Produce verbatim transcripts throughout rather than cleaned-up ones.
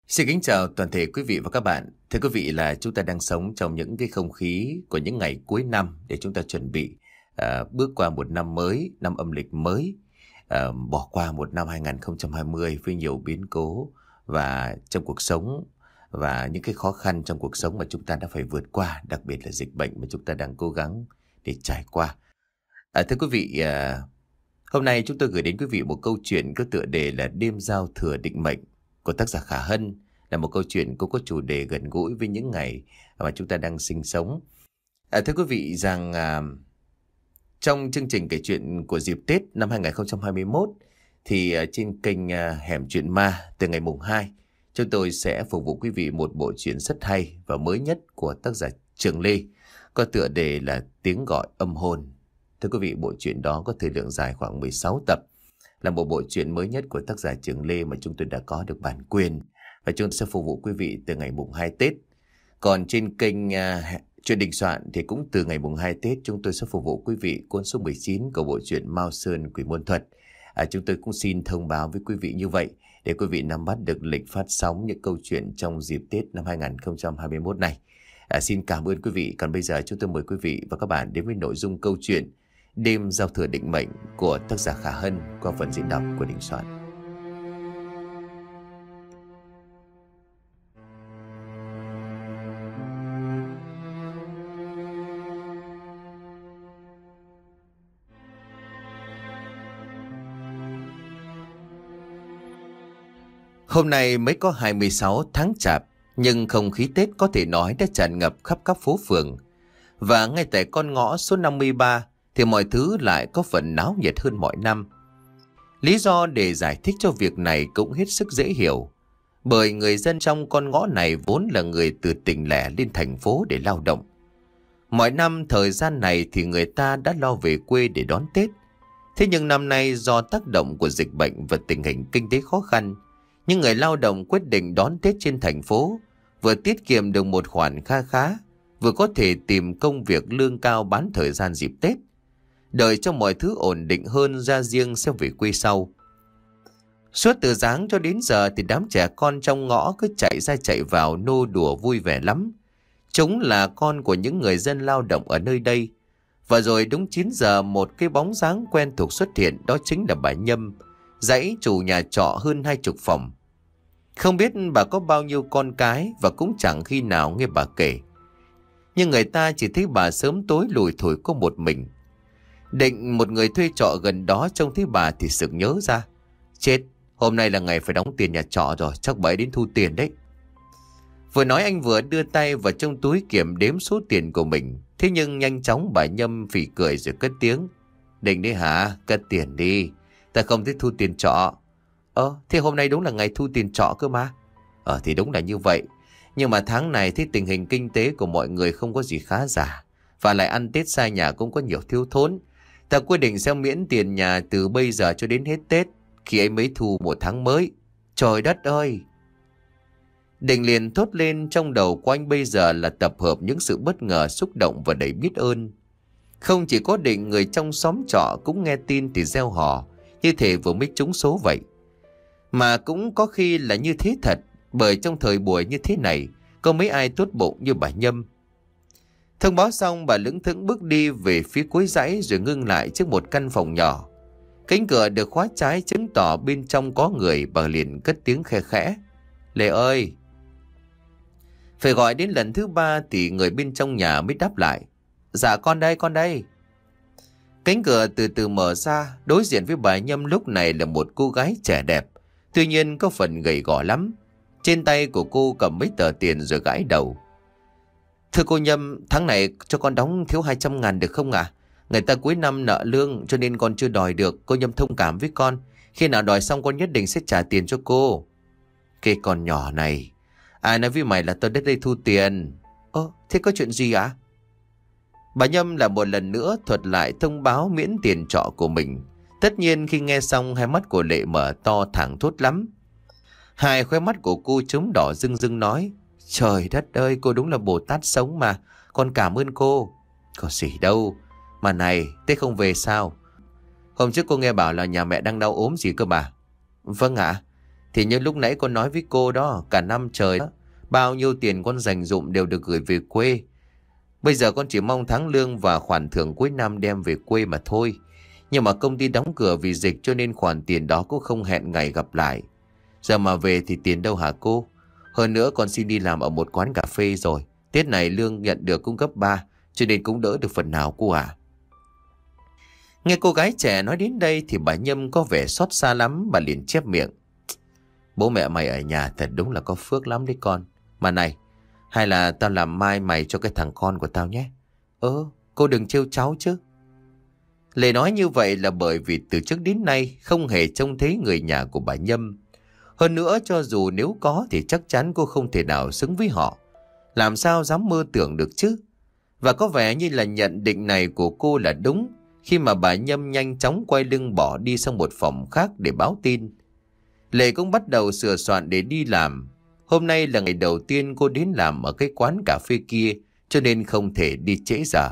Xin kính chào toàn thể quý vị và các bạn. Thưa quý vị là chúng ta đang sống trong những cái không khí của những ngày cuối năm để chúng ta chuẩn bị à, bước qua một năm mới, năm âm lịch mới, à, bỏ qua một năm hai không hai không với nhiều biến cố và trong cuộc sống và những cái khó khăn trong cuộc sống mà chúng ta đã phải vượt qua, đặc biệt là dịch bệnh mà chúng ta đang cố gắng để trải qua. À, thưa quý vị, à, hôm nay chúng tôi gửi đến quý vị một câu chuyện có tựa đề là Đêm giao thừa định mệnh của tác giả Khả Hân, là một câu chuyện cũng có chủ đề gần gũi với những ngày mà chúng ta đang sinh sống. À, thưa quý vị rằng à, trong chương trình kể chuyện của dịp Tết năm hai không hai mốt thì à, trên kênh à, Hẻm Chuyện Ma từ ngày mùng hai chúng tôi sẽ phục vụ quý vị một bộ truyện rất hay và mới nhất của tác giả Trường Lê có tựa đề là Tiếng Gọi Âm Hồn. Thưa quý vị, bộ truyện đó có thời lượng dài khoảng mười sáu tập, là một bộ truyện mới nhất của tác giả Trường Lê mà chúng tôi đã có được bản quyền và chúng tôi sẽ phục vụ quý vị từ ngày mùng hai Tết. Còn trên kênh uh, Chuyện Đình Soạn thì cũng từ ngày mùng hai Tết chúng tôi sẽ phục vụ quý vị cuốn số mười chín của bộ truyện Mao Sơn Quỷ Môn Thuật. À, chúng tôi cũng xin thông báo với quý vị như vậy để quý vị nắm bắt được lịch phát sóng những câu chuyện trong dịp Tết năm hai không hai mốt này. À, xin cảm ơn quý vị. Còn bây giờ chúng tôi mời quý vị và các bạn đến với nội dung câu chuyện Đêm giao thừa định mệnh của tác giả Khả Hân qua phần diễn đọc của Đình Soạn. Hôm nay mới có hai mươi sáu tháng Chạp, nhưng không khí Tết có thể nói đã tràn ngập khắp các phố phường. Và ngay tại con ngõ số năm mươi ba thì mọi thứ lại có phần náo nhiệt hơn mọi năm. Lý do để giải thích cho việc này cũng hết sức dễ hiểu. Bởi người dân trong con ngõ này vốn là người từ tỉnh lẻ lên thành phố để lao động. Mọi năm thời gian này thì người ta đã lo về quê để đón Tết. Thế nhưng năm nay do tác động của dịch bệnh và tình hình kinh tế khó khăn, những người lao động quyết định đón Tết trên thành phố, vừa tiết kiệm được một khoản kha khá, vừa có thể tìm công việc lương cao bán thời gian dịp Tết. Đợi cho mọi thứ ổn định hơn ra riêng sẽ về quê sau. Suốt từ sáng cho đến giờ thì đám trẻ con trong ngõ cứ chạy ra chạy vào nô đùa vui vẻ lắm. Chúng là con của những người dân lao động ở nơi đây. Và rồi đúng chín giờ một cái bóng dáng quen thuộc xuất hiện, đó chính là bà Nhâm, dãy chủ nhà trọ hơn hai chục phòng. Không biết bà có bao nhiêu con cái và cũng chẳng khi nào nghe bà kể. Nhưng người ta chỉ thấy bà sớm tối lủi thủi có một mình. Định một người thuê trọ gần đó trông thấy bà thì sực nhớ ra. Chết, hôm nay là ngày phải đóng tiền nhà trọ rồi, chắc bà ấy đến thu tiền đấy. Vừa nói anh vừa đưa tay vào trong túi kiểm đếm số tiền của mình. Thế nhưng nhanh chóng bà Nhâm phì cười rồi cất tiếng. Định đấy hả? Cất tiền đi. Ta không thích thu tiền trọ. Ờ, thế hôm nay đúng là ngày thu tiền trọ cơ mà. Ờ thì đúng là như vậy. Nhưng mà tháng này thì tình hình kinh tế của mọi người không có gì khá giả. Và lại ăn Tết xa nhà cũng có nhiều thiếu thốn. Ta quyết định sẽ miễn tiền nhà từ bây giờ cho đến hết Tết, khi ấy mới thu một tháng mới. Trời đất ơi! Định liền thốt lên, trong đầu của anh bây giờ là tập hợp những sự bất ngờ, xúc động và đầy biết ơn. Không chỉ có Định, người trong xóm trọ cũng nghe tin thì reo hò, như thể vừa mới trúng số vậy. Mà cũng có khi là như thế thật, bởi trong thời buổi như thế này, có mấy ai tốt bụng như bà Nhâm. Thông báo xong, bà lững thững bước đi về phía cuối dãy rồi ngưng lại trước một căn phòng nhỏ. Cánh cửa được khóa trái chứng tỏ bên trong có người, bà liền cất tiếng khe khẽ. Lệ ơi! Phải gọi đến lần thứ ba thì người bên trong nhà mới đáp lại. Dạ con đây, con đây. Cánh cửa từ từ mở ra, đối diện với bà Nhâm lúc này là một cô gái trẻ đẹp, tuy nhiên có phần gầy gò lắm. Trên tay của cô cầm mấy tờ tiền rồi gãi đầu. Thưa cô Nhâm, tháng này cho con đóng thiếu hai trăm ngàn được không ạ? À? Người ta cuối năm nợ lương cho nên con chưa đòi được. Cô Nhâm thông cảm với con. Khi nào đòi xong con nhất định sẽ trả tiền cho cô. Cái con nhỏ này, ai nói với mày là tôi đến đây thu tiền? Ơ, thế có chuyện gì ạ? À? Bà Nhâm là một lần nữa thuật lại thông báo miễn tiền trọ của mình. Tất nhiên khi nghe xong, hai mắt của Lệ mở to thẳng thốt lắm. Hai khóe mắt của cô trống đỏ rưng rưng nói. Trời đất ơi, cô đúng là Bồ Tát sống mà. Con cảm ơn cô. Có gì đâu. Mà này, Tết không về sao? Hôm trước cô nghe bảo là nhà mẹ đang đau ốm gì cơ mà. Vâng ạ. Thì như lúc nãy con nói với cô đó, cả năm trời đó, bao nhiêu tiền con dành dụm đều được gửi về quê. Bây giờ con chỉ mong tháng lương và khoản thưởng cuối năm đem về quê mà thôi. Nhưng mà công ty đóng cửa vì dịch cho nên khoản tiền đó cũng không hẹn ngày gặp lại. Giờ mà về thì tiền đâu hả cô? Hơn nữa con xin đi làm ở một quán cà phê rồi. Tết này lương nhận được cũng gấp ba, cho nên cũng đỡ được phần nào cô à. Nghe cô gái trẻ nói đến đây thì bà Nhâm có vẻ xót xa lắm. Bà liền chép miệng: bố mẹ mày ở nhà thật đúng là có phước lắm đấy con. Mà này, hay là tao làm mai mày cho cái thằng con của tao nhé. Ơ, cô đừng trêu cháu chứ. Lệ nói như vậy là bởi vì từ trước đến nay không hề trông thấy người nhà của bà Nhâm. Hơn nữa cho dù nếu có thì chắc chắn cô không thể nào xứng với họ. Làm sao dám mơ tưởng được chứ. Và có vẻ như là nhận định này của cô là đúng, khi mà bà Nhâm nhanh chóng quay lưng bỏ đi sang một phòng khác để báo tin. Lệ cũng bắt đầu sửa soạn để đi làm. Hôm nay là ngày đầu tiên cô đến làm ở cái quán cà phê kia, cho nên không thể đi trễ giờ.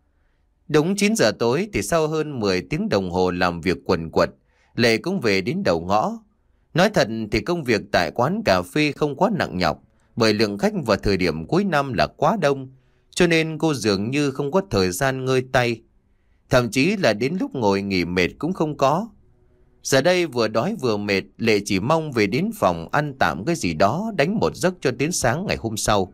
Đúng chín giờ tối thì sau hơn mười tiếng đồng hồ làm việc quần quật, Lệ cũng về đến đầu ngõ. Nói thật thì công việc tại quán cà phê không quá nặng nhọc, bởi lượng khách vào thời điểm cuối năm là quá đông, cho nên cô dường như không có thời gian ngơi tay. Thậm chí là đến lúc ngồi nghỉ mệt cũng không có. Giờ đây vừa đói vừa mệt, Lệ chỉ mong về đến phòng ăn tạm cái gì đó, đánh một giấc cho đến sáng ngày hôm sau.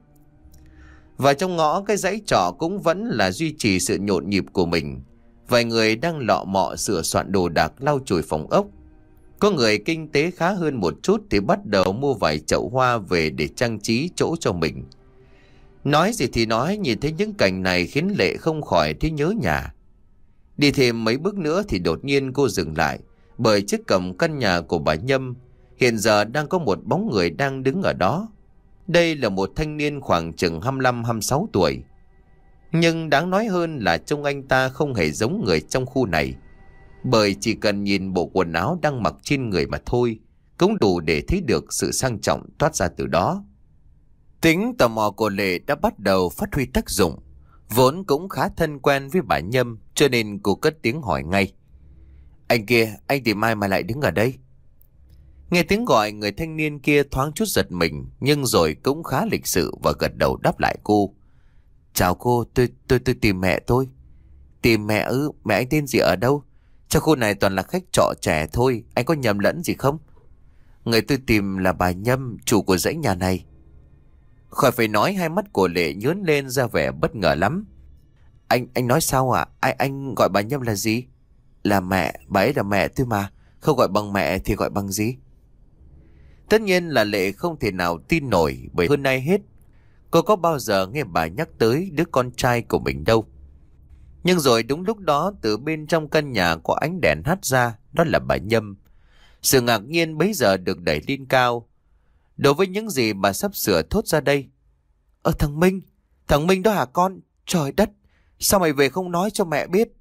Và trong ngõ cái dãy trọ cũng vẫn là duy trì sự nhộn nhịp của mình. Vài người đang lọ mọ sửa soạn đồ đạc, lau chùi phòng ốc. Có người kinh tế khá hơn một chút thì bắt đầu mua vài chậu hoa về để trang trí chỗ cho mình. Nói gì thì nói, nhìn thấy những cảnh này khiến Lệ không khỏi thấy nhớ nhà. Đi thêm mấy bước nữa thì đột nhiên cô dừng lại, bởi trước cổng căn nhà của bà Nhâm hiện giờ đang có một bóng người đang đứng ở đó. Đây là một thanh niên khoảng chừng hai mươi lăm hai mươi sáu tuổi. Nhưng đáng nói hơn là trông anh ta không hề giống người trong khu này, bởi chỉ cần nhìn bộ quần áo đang mặc trên người mà thôi cũng đủ để thấy được sự sang trọng toát ra từ đó. Tính tò mò của Lệ đã bắt đầu phát huy tác dụng. Vốn cũng khá thân quen với bà Nhâm, cho nên cô cất tiếng hỏi ngay: anh kia, anh tìm ai mà lại đứng ở đây? Nghe tiếng gọi, người thanh niên kia thoáng chút giật mình, nhưng rồi cũng khá lịch sự và gật đầu đáp lại cô: chào cô, tôi tôi tôi tìm mẹ tôi. Tìm mẹ ư? Mẹ anh tên gì, ở đâu? Trong khu này toàn là khách trọ trẻ thôi, anh có nhầm lẫn gì không? Người tôi tìm là bà Nhâm, chủ của dãy nhà này. Khỏi phải nói, hai mắt của Lệ nhướng lên ra vẻ bất ngờ lắm. Anh anh nói sao ạ? À? Anh anh gọi bà Nhâm là gì? Là mẹ, bà ấy là mẹ tôi mà. Không gọi bằng mẹ thì gọi bằng gì? Tất nhiên là Lệ không thể nào tin nổi, bởi hơn ai hết cô có bao giờ nghe bà nhắc tới đứa con trai của mình đâu. Nhưng rồi đúng lúc đó, từ bên trong căn nhà có ánh đèn hắt ra, đó là bà Nhâm. Sự ngạc nhiên bấy giờ được đẩy lên cao đối với những gì bà sắp sửa thốt ra đây. Ờ thằng Minh, thằng Minh đó hả con? Trời đất, sao mày về không nói cho mẹ biết?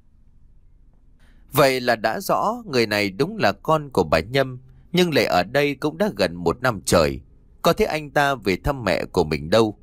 Vậy là đã rõ người này đúng là con của bà Nhâm. Nhưng Lệ ở đây cũng đã gần một năm trời, có thấy anh ta về thăm mẹ của mình đâu.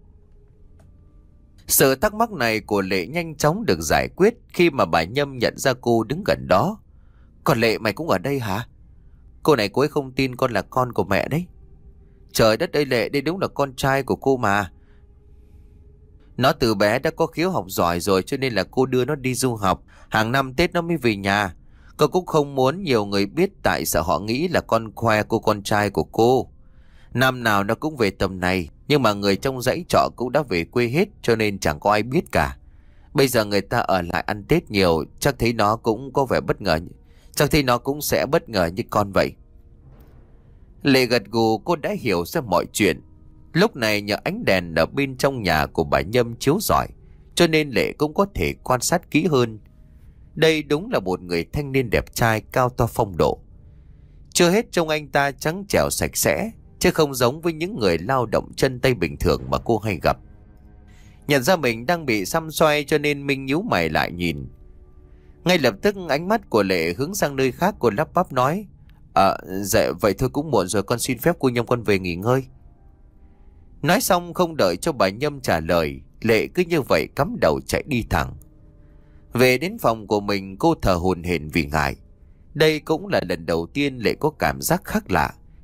Sự thắc mắc này của Lệ nhanh chóng được giải quyết khi mà bà Nhâm nhận ra cô đứng gần đó. Còn Lệ, mày cũng ở đây hả? Cô này cô ấy không tin con là con của mẹ đấy. Trời đất ơi Lệ, đây đúng là con trai của cô mà. Nó từ bé đã có khiếu học giỏi rồi, cho nên là cô đưa nó đi du học. Hàng năm Tết nó mới về nhà. Cô cũng không muốn nhiều người biết, tại sợ họ nghĩ là con khoe cô con trai của cô. Năm nào nó cũng về tầm này, nhưng mà người trong dãy trọ cũng đã về quê hết, cho nên chẳng có ai biết cả. Bây giờ người ta ở lại ăn Tết nhiều, chắc thấy nó cũng có vẻ bất ngờ. Chắc thấy nó cũng sẽ bất ngờ như con vậy. Lệ gật gù, cô đã hiểu ra mọi chuyện. Lúc này nhờ ánh đèn ở bên trong nhà của bà Nhâm chiếu rọi, cho nên Lệ cũng có thể quan sát kỹ hơn. Đây đúng là một người thanh niên đẹp trai, cao to phong độ. Chưa hết trông anh ta trắng trẻo sạch sẽ, chứ không giống với những người lao động chân tay bình thường mà cô hay gặp. Nhận ra mình đang bị săm xoay, cho nên Minh nhíu mày lại nhìn. Ngay lập tức ánh mắt của Lệ hướng sang nơi khác, cô lắp bắp nói: À dạ vậy thôi, cũng muộn rồi, con xin phép cô Nhâm con về nghỉ ngơi. Nói xong không đợi cho bà Nhâm trả lời, Lệ cứ như vậy cắm đầu chạy đi thẳng. Về đến phòng của mình, cô thở hổn hển vì ngại. Đây cũng là lần đầu tiên Lệ có cảm giác khác lạ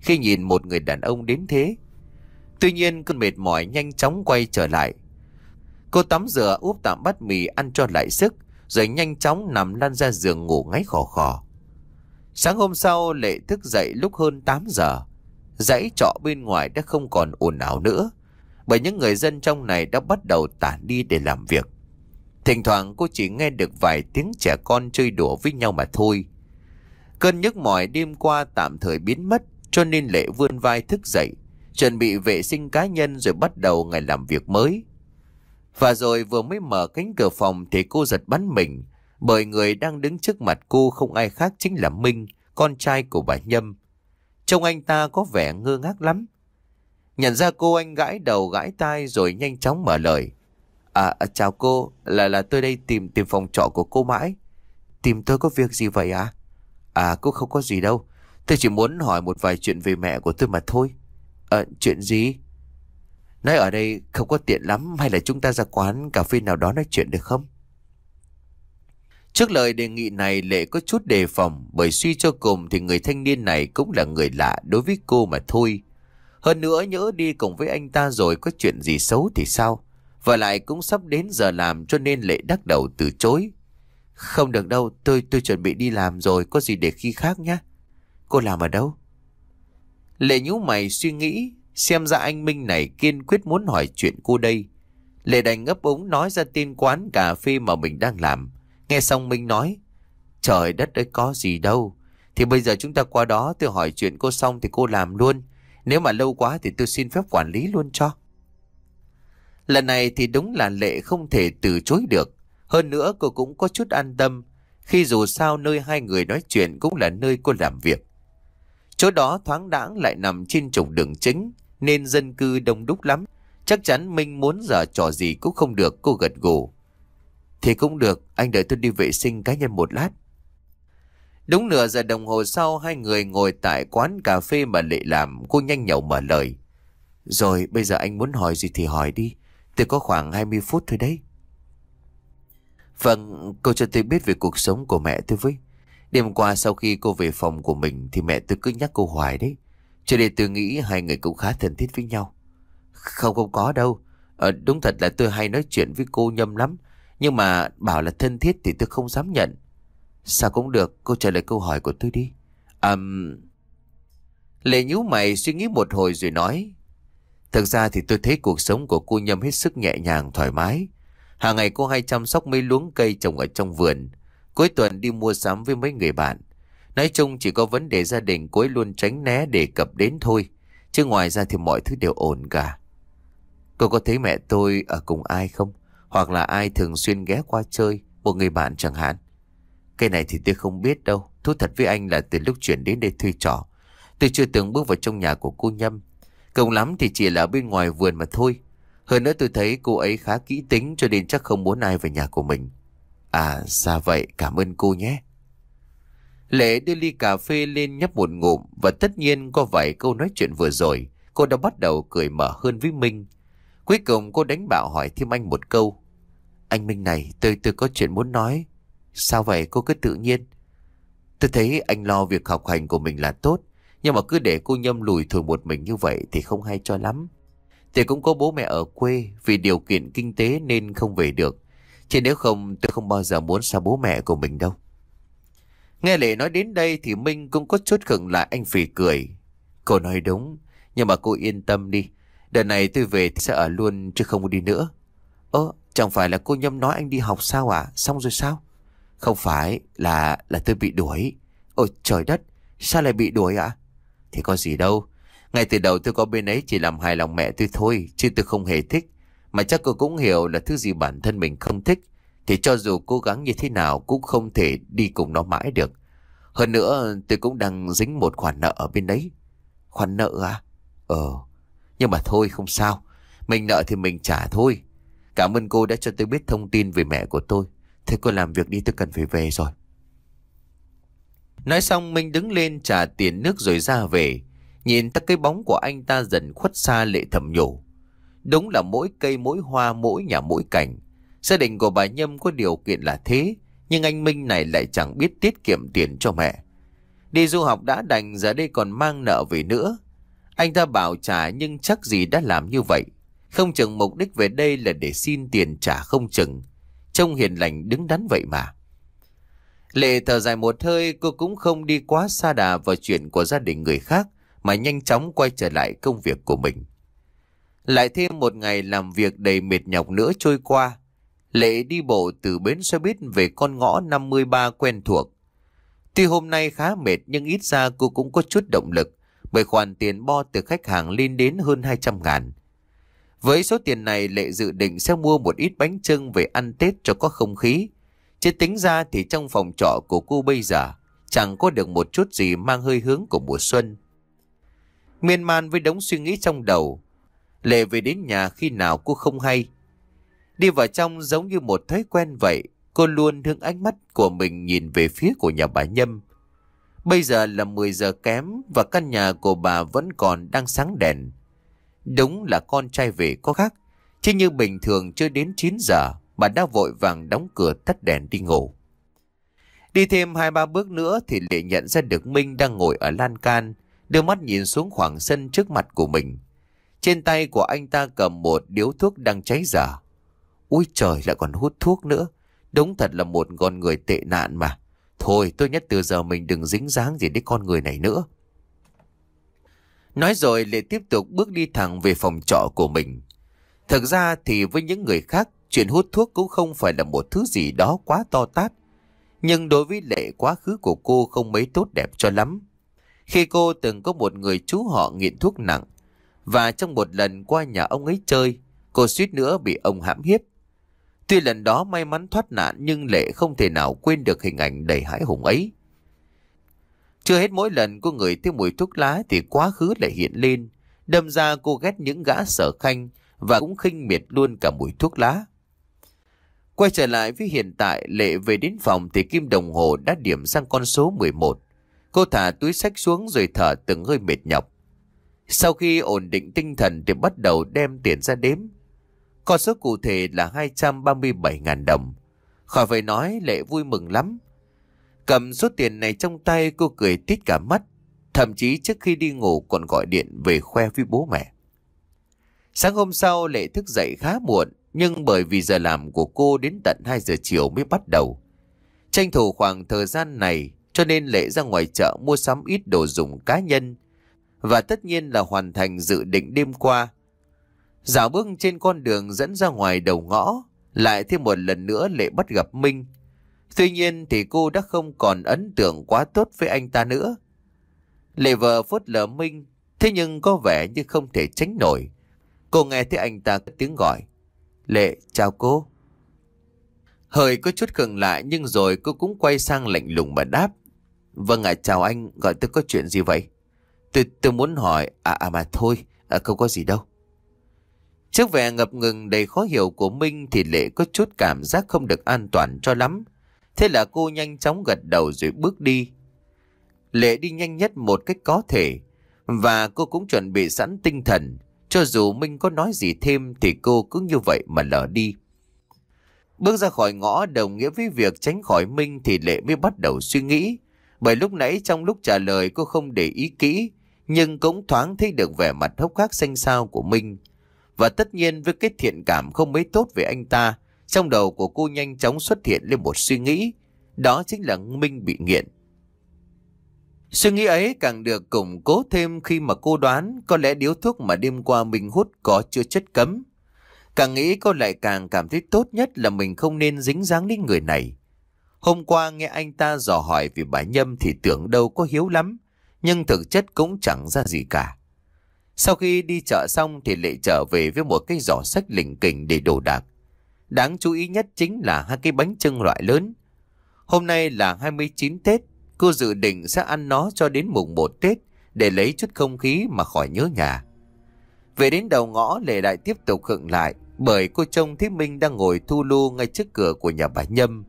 khi nhìn một người đàn ông đến thế. Tuy nhiên cơn mệt mỏi nhanh chóng quay trở lại. Cô tắm rửa úp tạm bát mì ăn cho lại sức, rồi nhanh chóng nằm lăn ra giường ngủ ngáy khò khò. Sáng hôm sau Lệ thức dậy lúc hơn tám giờ. Dãy trọ bên ngoài đã không còn ồn ào nữa, bởi những người dân trong này đã bắt đầu tản đi để làm việc. Thỉnh thoảng cô chỉ nghe được vài tiếng trẻ con chơi đùa với nhau mà thôi. Cơn nhức mỏi đêm qua tạm thời biến mất, cho nên Lệ vươn vai thức dậy, chuẩn bị vệ sinh cá nhân rồi bắt đầu ngày làm việc mới. Và rồi vừa mới mở cánh cửa phòng thì cô giật bắn mình, bởi người đang đứng trước mặt cô không ai khác chính là Minh, con trai của bà Nhâm. Trông anh ta có vẻ ngơ ngác lắm. Nhận ra cô, anh gãi đầu gãi tai rồi nhanh chóng mở lời. À, à chào cô, là là tôi đây tìm tìm phòng trọ của cô mãi. Tìm tôi có việc gì vậy à? À cô không có gì đâu, tôi chỉ muốn hỏi một vài chuyện về mẹ của tôi mà thôi. À, chuyện gì? Nói ở đây không có tiện lắm, hay là chúng ta ra quán cà phê nào đó nói chuyện được không? Trước lời đề nghị này Lệ có chút đề phòng, bởi suy cho cùng thì người thanh niên này cũng là người lạ đối với cô mà thôi. Hơn nữa nhỡ đi cùng với anh ta rồi có chuyện gì xấu thì sao? Và lại cũng sắp đến giờ làm, cho nên Lệ đắc đầu từ chối. Không được đâu, tôi tôi chuẩn bị đi làm rồi, có gì để khi khác nhé. Cô làm ở đâu? Lệ nhíu mày suy nghĩ, xem ra anh Minh này kiên quyết muốn hỏi chuyện cô đây. Lệ đành ấp úng nói ra tên quán cà phê mà mình đang làm. Nghe xong Minh nói, trời đất ơi có gì đâu, thì bây giờ chúng ta qua đó, tôi hỏi chuyện cô xong thì cô làm luôn. Nếu mà lâu quá thì tôi xin phép quản lý luôn cho. Lần này thì đúng là Lệ không thể từ chối được. Hơn nữa cô cũng có chút an tâm, khi dù sao nơi hai người nói chuyện cũng là nơi cô làm việc. Chỗ đó thoáng đãng lại nằm trên trục đường chính, nên dân cư đông đúc lắm. Chắc chắn Minh muốn giở trò gì cũng không được. Cô gật gù. Thì cũng được, anh đợi tôi đi vệ sinh cá nhân một lát. Đúng nửa giờ đồng hồ sau, hai người ngồi tại quán cà phê mà Lệ làm. Cô nhanh nhậu mở lời. Rồi bây giờ anh muốn hỏi gì thì hỏi đi, tôi có khoảng hai mươi phút thôi đấy. Vâng, cô cho tôi biết về cuộc sống của mẹ tôi với. Đêm qua sau khi cô về phòng của mình thì mẹ tôi cứ nhắc cô hoài đấy, cho nên tôi nghĩ hai người cũng khá thân thiết với nhau. Không không có đâu, ờ, đúng thật là tôi hay nói chuyện với cô Nhâm lắm, nhưng mà bảo là thân thiết thì tôi không dám nhận. Sao cũng được, cô trả lời câu hỏi của tôi đi. À, Lệ nhíu mày suy nghĩ một hồi rồi nói. Thực ra thì tôi thấy cuộc sống của cô Nhâm hết sức nhẹ nhàng thoải mái. Hàng ngày cô hay chăm sóc mấy luống cây trồng ở trong vườn, cuối tuần đi mua sắm với mấy người bạn. Nói chung chỉ có vấn đề gia đình cô ấy luôn tránh né đề cập đến thôi, chứ ngoài ra thì mọi thứ đều ổn cả. Cô có thấy mẹ tôi ở cùng ai không? Hoặc là ai thường xuyên ghé qua chơi, một người bạn chẳng hạn? Cái này thì tôi không biết đâu. Thú thật với anh là từ lúc chuyển đến đây thuê trọ, tôi chưa từng bước vào trong nhà của cô Nhâm. Cùng lắm thì chỉ là ở bên ngoài vườn mà thôi. Hơn nữa tôi thấy cô ấy khá kỹ tính, cho nên chắc không muốn ai về nhà của mình. À ra vậy, cảm ơn cô nhé. Lệ đưa ly cà phê lên nhấp một ngụm, và tất nhiên qua vài câu nói chuyện vừa rồi, cô đã bắt đầu cười mở hơn với Minh. Cuối cùng cô đánh bạo hỏi thêm anh một câu. Anh Minh này, tôi tôi có chuyện muốn nói. Sao vậy, cô cứ tự nhiên. Tôi thấy anh lo việc học hành của mình là tốt, nhưng mà cứ để cô Nhâm lủi thủi một mình như vậy thì không hay cho lắm. Tôi cũng có bố mẹ ở quê, vì điều kiện kinh tế nên không về được. Chứ nếu không tôi không bao giờ muốn xa bố mẹ của mình đâu. Nghe Lệ nói đến đây thì Minh cũng có chút khựng lại, anh phì cười. Cô nói đúng, nhưng mà cô yên tâm đi. Đợt này tôi về thì sẽ ở luôn chứ không đi nữa. Ơ, chẳng phải là cô Nhâm nói anh đi học sao à? Xong rồi sao? Không phải, là là tôi bị đuổi. Ôi trời đất, sao lại bị đuổi ạ? À? Thì có gì đâu. Ngay từ đầu tôi có bên ấy chỉ làm hài lòng mẹ tôi thôi, chứ tôi không hề thích. Mà chắc cô cũng hiểu là thứ gì bản thân mình không thích thì cho dù cố gắng như thế nào cũng không thể đi cùng nó mãi được. Hơn nữa tôi cũng đang dính một khoản nợ ở bên đấy. Khoản nợ à? Ờ, nhưng mà thôi không sao. Mình nợ thì mình trả thôi. Cảm ơn cô đã cho tôi biết thông tin về mẹ của tôi. Thế cô làm việc đi, tôi cần phải về rồi. Nói xong Minh đứng lên trả tiền nước rồi ra về. Nhìn ta cái bóng của anh ta dần khuất xa, Lệ thầm nhủ. Đúng là mỗi cây mỗi hoa, mỗi nhà mỗi cảnh. Gia đình của bà Nhâm có điều kiện là thế, nhưng anh Minh này lại chẳng biết tiết kiệm tiền cho mẹ. Đi du học đã đành, giờ đây còn mang nợ về nữa. Anh ta bảo trả nhưng chắc gì đã làm như vậy. Không chừng mục đích về đây là để xin tiền trả không chừng. Trông hiền lành đứng đắn vậy mà. Lệ thở dài một hơi, cô cũng không đi quá xa đà vào chuyện của gia đình người khác, mà nhanh chóng quay trở lại công việc của mình. Lại thêm một ngày làm việc đầy mệt nhọc nữa trôi qua. Lệ đi bộ từ bến xe buýt về con ngõ năm mươi ba quen thuộc. Tuy hôm nay khá mệt nhưng ít ra cô cũng có chút động lực, bởi khoản tiền bo từ khách hàng lên đến hơn hai trăm ngàn. Với số tiền này, Lệ dự định sẽ mua một ít bánh chưng về ăn Tết cho có không khí. Chứ tính ra thì trong phòng trọ của cô bây giờ chẳng có được một chút gì mang hơi hướng của mùa xuân. Miên man với đống suy nghĩ trong đầu, Lệ về đến nhà khi nào cô không hay. Đi vào trong giống như một thói quen vậy, cô luôn hướng ánh mắt của mình nhìn về phía của nhà bà Nhâm. Bây giờ là mười giờ kém và căn nhà của bà vẫn còn đang sáng đèn. Đúng là con trai về có khác, chứ như bình thường chưa đến chín giờ, bà đã vội vàng đóng cửa tắt đèn đi ngủ. Đi thêm hai ba bước nữa thì Lệ nhận ra được Minh đang ngồi ở lan can, đưa mắt nhìn xuống khoảng sân trước mặt của mình. Trên tay của anh ta cầm một điếu thuốc đang cháy dở. Úi trời, lại còn hút thuốc nữa. Đúng thật là một con người tệ nạn mà. Thôi tốt nhất từ giờ mình đừng dính dáng gì đến con người này nữa. Nói rồi Lệ tiếp tục bước đi thẳng về phòng trọ của mình. Thực ra thì với những người khác, chuyện hút thuốc cũng không phải là một thứ gì đó quá to tát. Nhưng đối với Lệ, quá khứ của cô không mấy tốt đẹp cho lắm. Khi cô từng có một người chú họ nghiện thuốc nặng, và trong một lần qua nhà ông ấy chơi, cô suýt nữa bị ông hãm hiếp. Tuy lần đó may mắn thoát nạn, nhưng Lệ không thể nào quên được hình ảnh đầy hãi hùng ấy. Chưa hết mỗi lần cô ngửi thấy mùi thuốc lá thì quá khứ lại hiện lên, đâm ra cô ghét những gã sở khanh và cũng khinh miệt luôn cả mùi thuốc lá. Quay trở lại với hiện tại, Lệ về đến phòng thì kim đồng hồ đã điểm sang con số mười một. Cô thả túi xách xuống rồi thở từng hơi mệt nhọc. Sau khi ổn định tinh thần thì bắt đầu đem tiền ra đếm. Con số cụ thể là hai trăm ba mươi bảy nghìn đồng. Khỏi phải nói, Lệ vui mừng lắm. Cầm số tiền này trong tay, cô cười tít cả mắt. Thậm chí trước khi đi ngủ còn gọi điện về khoe với bố mẹ. Sáng hôm sau, Lệ thức dậy khá muộn, nhưng bởi vì giờ làm của cô đến tận hai giờ chiều mới bắt đầu. Tranh thủ khoảng thời gian này cho nên Lệ ra ngoài chợ mua sắm ít đồ dùng cá nhân, và tất nhiên là hoàn thành dự định đêm qua. Dạo bước trên con đường dẫn ra ngoài đầu ngõ, lại thêm một lần nữa Lệ bắt gặp Minh. Tuy nhiên thì cô đã không còn ấn tượng quá tốt với anh ta nữa. Lệ vợ phớt lờ Minh, thế nhưng có vẻ như không thể tránh nổi. Cô nghe thấy anh ta cất tiếng gọi. Lệ, chào cô. Hơi có chút khựng lại, nhưng rồi cô cũng quay sang lạnh lùng mà đáp. Vâng ạ, chào anh, gọi tôi có chuyện gì vậy? Tôi, tôi muốn hỏi, à, à mà thôi, à, không có gì đâu. Trước vẻ ngập ngừng đầy khó hiểu của Minh thì Lệ có chút cảm giác không được an toàn cho lắm. Thế là cô nhanh chóng gật đầu rồi bước đi. Lệ đi nhanh nhất một cách có thể, và cô cũng chuẩn bị sẵn tinh thần. Cho dù Minh có nói gì thêm thì cô cứ như vậy mà lờ đi. Bước ra khỏi ngõ đồng nghĩa với việc tránh khỏi Minh thì Lệ mới bắt đầu suy nghĩ. Bởi lúc nãy trong lúc trả lời cô không để ý kỹ, nhưng cũng thoáng thấy được vẻ mặt hốc hác xanh xao của Minh. Và tất nhiên với cái thiện cảm không mấy tốt về anh ta, trong đầu của cô nhanh chóng xuất hiện lên một suy nghĩ. Đó chính là Minh bị nghiện. Suy nghĩ ấy càng được củng cố thêm khi mà cô đoán có lẽ điếu thuốc mà đêm qua Minh hút có chứa chất cấm. Càng nghĩ cô lại càng cảm thấy tốt nhất là mình không nên dính dáng đến người này. Hôm qua nghe anh ta dò hỏi về bà Nhâm thì tưởng đâu có hiếu lắm, nhưng thực chất cũng chẳng ra gì cả. Sau khi đi chợ xong thì Lệ trở về với một cái giỏ xách lỉnh kỉnh để đồ đạc. Đáng chú ý nhất chính là hai cái bánh chưng loại lớn. Hôm nay là hai mươi chín Tết, cô dự định sẽ ăn nó cho đến mùng một Tết để lấy chút không khí mà khỏi nhớ nhà. Về đến đầu ngõ, Lệ lại tiếp tục khựng lại bởi cô trông thấy Minh đang ngồi thu lu ngay trước cửa của nhà bà Nhâm.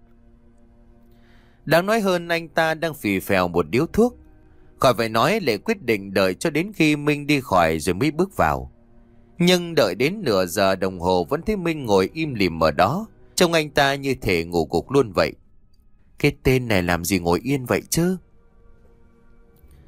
Đáng nói hơn, anh ta đang phì phèo một điếu thuốc. Khỏi phải nói, Lệ quyết định đợi cho đến khi Minh đi khỏi rồi mới bước vào. Nhưng đợi đến nửa giờ đồng hồ vẫn thấy Minh ngồi im lìm ở đó, trông anh ta như thể ngủ gục luôn vậy. Cái tên này làm gì ngồi yên vậy chứ?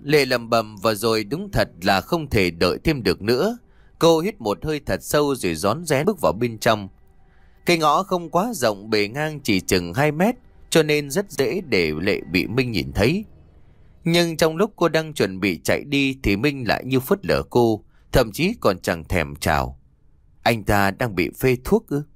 Lệ lẩm bẩm và rồi đúng thật là không thể đợi thêm được nữa. Cô hít một hơi thật sâu rồi rón rén bước vào bên trong. Cây ngõ không quá rộng, bề ngang chỉ chừng hai mét, cho nên rất dễ để Lệ bị Minh nhìn thấy. Nhưng trong lúc cô đang chuẩn bị chạy đi thì Minh lại như phớt lờ cô, thậm chí còn chẳng thèm chào. Anh ta đang bị phê thuốc ư?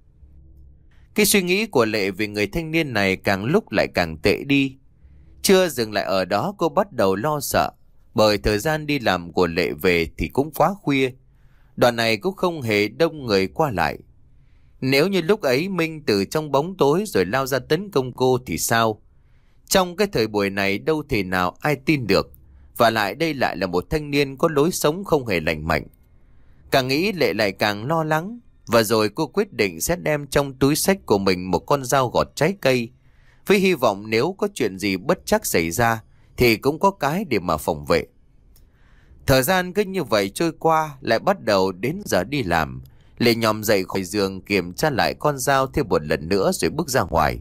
Cái suy nghĩ của Lệ về người thanh niên này càng lúc lại càng tệ đi. Chưa dừng lại ở đó, cô bắt đầu lo sợ, bởi thời gian đi làm của Lệ về thì cũng quá khuya. Đoạn này cũng không hề đông người qua lại. Nếu như lúc ấy Minh từ trong bóng tối rồi lao ra tấn công cô thì sao? Trong cái thời buổi này đâu thể nào ai tin được. Và lại đây lại là một thanh niên có lối sống không hề lành mạnh. Càng nghĩ Lệ lại càng lo lắng. Và rồi cô quyết định sẽ đem trong túi xách của mình một con dao gọt trái cây, với hy vọng nếu có chuyện gì bất trắc xảy ra thì cũng có cái để mà phòng vệ. Thời gian cứ như vậy trôi qua, lại bắt đầu đến giờ đi làm. Lệ nhòm dậy khỏi giường, kiểm tra lại con dao thêm một lần nữa rồi bước ra ngoài.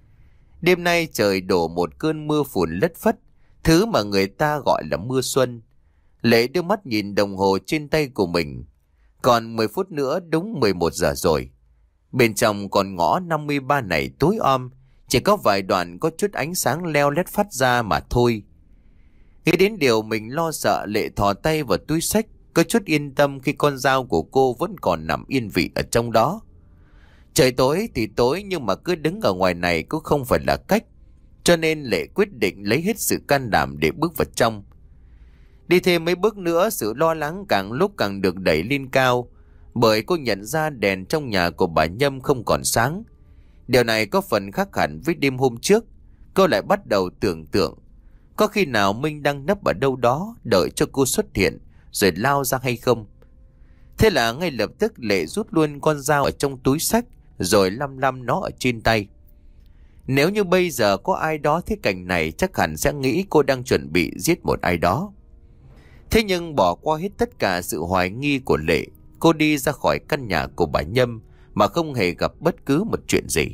Đêm nay trời đổ một cơn mưa phùn lất phất, thứ mà người ta gọi là mưa xuân. Lệ đưa mắt nhìn đồng hồ trên tay của mình. Còn mười phút nữa đúng mười một giờ rồi. Bên trong con ngõ năm mươi ba này tối om, chỉ có vài đoạn có chút ánh sáng leo lét phát ra mà thôi. Nghĩ đến điều mình lo sợ, Lệ thò tay vào túi xách, có chút yên tâm khi con dao của cô vẫn còn nằm yên vị ở trong đó. Trời tối thì tối, nhưng mà cứ đứng ở ngoài này cũng không phải là cách, cho nên Lệ quyết định lấy hết sự can đảm để bước vào trong. Đi thêm mấy bước nữa, sự lo lắng càng lúc càng được đẩy lên cao, bởi cô nhận ra đèn trong nhà của bà Nhâm không còn sáng. Điều này có phần khác hẳn với đêm hôm trước. Cô lại bắt đầu tưởng tượng, có khi nào Minh đang nấp ở đâu đó đợi cho cô xuất hiện rồi lao ra hay không? Thế là ngay lập tức Lệ rút luôn con dao ở trong túi xách rồi lăm lăm nó ở trên tay. Nếu như bây giờ có ai đó thấy cảnh này chắc hẳn sẽ nghĩ cô đang chuẩn bị giết một ai đó. Thế nhưng bỏ qua hết tất cả sự hoài nghi của Lệ, cô đi ra khỏi căn nhà của bà Nhâm mà không hề gặp bất cứ một chuyện gì.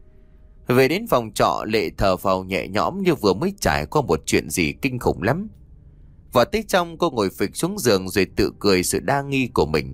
Về đến phòng trọ, Lệ thở phào nhẹ nhõm như vừa mới trải qua một chuyện gì kinh khủng lắm. Vào tới trong, cô ngồi phịch xuống giường rồi tự cười sự đa nghi của mình.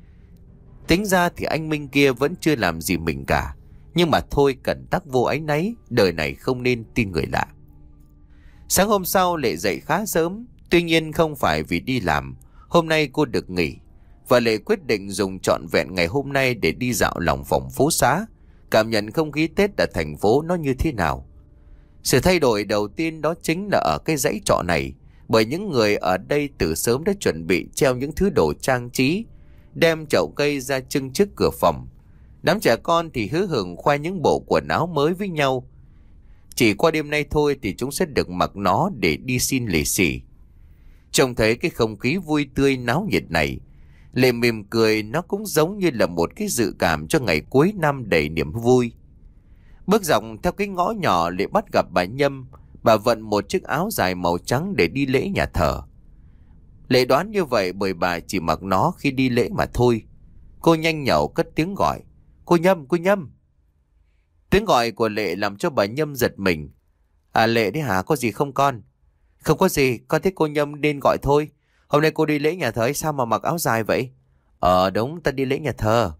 Tính ra thì anh Minh kia vẫn chưa làm gì mình cả. Nhưng mà thôi, cẩn tắc vô áy náy, đời này không nên tin người lạ. Sáng hôm sau Lệ dậy khá sớm. Tuy nhiên không phải vì đi làm, hôm nay cô được nghỉ. Và Lệ quyết định dùng trọn vẹn ngày hôm nay để đi dạo lòng vòng phố xá, cảm nhận không khí Tết ở thành phố nó như thế nào. Sự thay đổi đầu tiên đó chính là ở cái dãy trọ này, bởi những người ở đây từ sớm đã chuẩn bị treo những thứ đồ trang trí, đem chậu cây ra trưng trước cửa phòng. Đám trẻ con thì hứa hửng khoe những bộ quần áo mới với nhau. Chỉ qua đêm nay thôi thì chúng sẽ được mặc nó để đi xin lì xì. Trông thấy cái không khí vui tươi náo nhiệt này, Lệ mỉm cười, nó cũng giống như là một cái dự cảm cho ngày cuối năm đầy niềm vui. Bước dọc theo cái ngõ nhỏ, Lệ bắt gặp bà Nhâm. Bà vận một chiếc áo dài màu trắng để đi lễ nhà thờ. Lệ đoán như vậy bởi bà chỉ mặc nó khi đi lễ mà thôi. Cô nhanh nhảu cất tiếng gọi: "Cô Nhâm, cô Nhâm." Tiếng gọi của Lệ làm cho bà Nhâm giật mình. "À, Lệ đấy hả, có gì không con?" "Không có gì, con thấy cô Nhâm nên gọi thôi. Hôm nay cô đi lễ nhà thờ ấy, sao mà mặc áo dài vậy?" "Ờ đúng, ta đi lễ nhà thờ."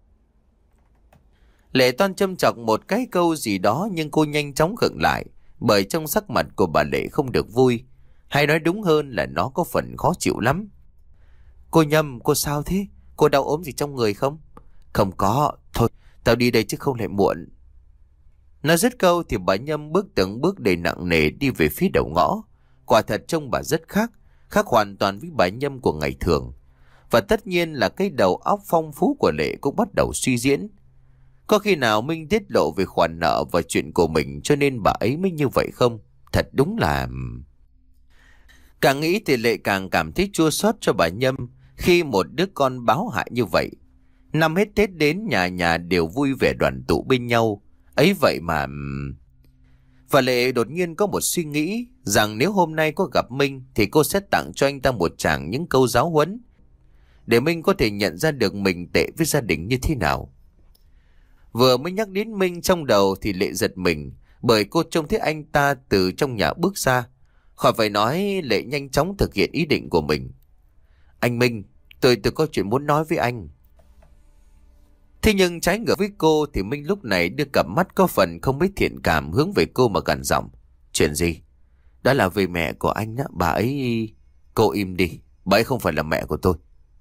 Lệ toan châm chọc một cái câu gì đó, nhưng cô nhanh chóng khựng lại, bởi trong sắc mặt của bà Lệ không được vui, hay nói đúng hơn là nó có phần khó chịu lắm. "Cô Nhâm, cô sao thế? Cô đau ốm gì trong người không?" "Không có, thôi tao đi đây chứ không lại muộn." Nói dứt câu thì bà Nhâm bước từng bước đầy nặng nề đi về phía đầu ngõ. Quả thật trông bà rất khác, khác hoàn toàn với bà Nhâm của ngày thường. Và tất nhiên là cái đầu óc phong phú của Lệ cũng bắt đầu suy diễn. Có khi nào Minh tiết lộ về khoản nợ và chuyện của mình cho nên bà ấy mới như vậy không? Thật đúng là... Càng nghĩ thì Lệ càng cảm thấy chua xót cho bà Nhâm khi một đứa con báo hại như vậy. Năm hết Tết đến, nhà nhà đều vui vẻ đoàn tụ bên nhau. Ấy vậy mà... Và Lệ đột nhiên có một suy nghĩ rằng nếu hôm nay có gặp Minh thì cô sẽ tặng cho anh ta một tràng những câu giáo huấn, để Minh có thể nhận ra được mình tệ với gia đình như thế nào. Vừa mới nhắc đến Minh trong đầu thì Lệ giật mình, bởi cô trông thấy anh ta từ trong nhà bước ra. Khỏi phải nói, Lệ nhanh chóng thực hiện ý định của mình. Anh Minh, tôi tôi có chuyện muốn nói với anh. Thế nhưng trái ngược với cô thì Minh lúc này đưa cặp mắt có phần không mấy thiện cảm hướng về cô mà gằn giọng. Chuyện gì? Đó là về mẹ của anh đó, bà ấy... Cô im đi, bà ấy không phải là mẹ của tôi.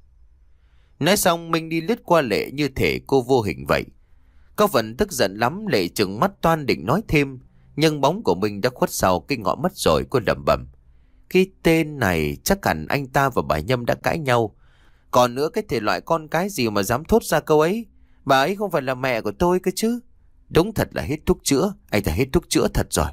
Nói xong Minh đi lướt qua Lệ như thể cô vô hình vậy. Có phần tức giận lắm, Lệ trừng mắt toan định nói thêm, nhưng bóng của Minh đã khuất sau cái ngõ mất rồi. Cô lẩm bẩm. Cái tên này chắc hẳn anh ta và bà Nhâm đã cãi nhau. Còn nữa, cái thể loại con cái gì mà dám thốt ra câu ấy. Bà ấy không phải là mẹ của tôi cơ chứ. Đúng thật là hết thuốc chữa. Anh ta hết thuốc chữa thật rồi.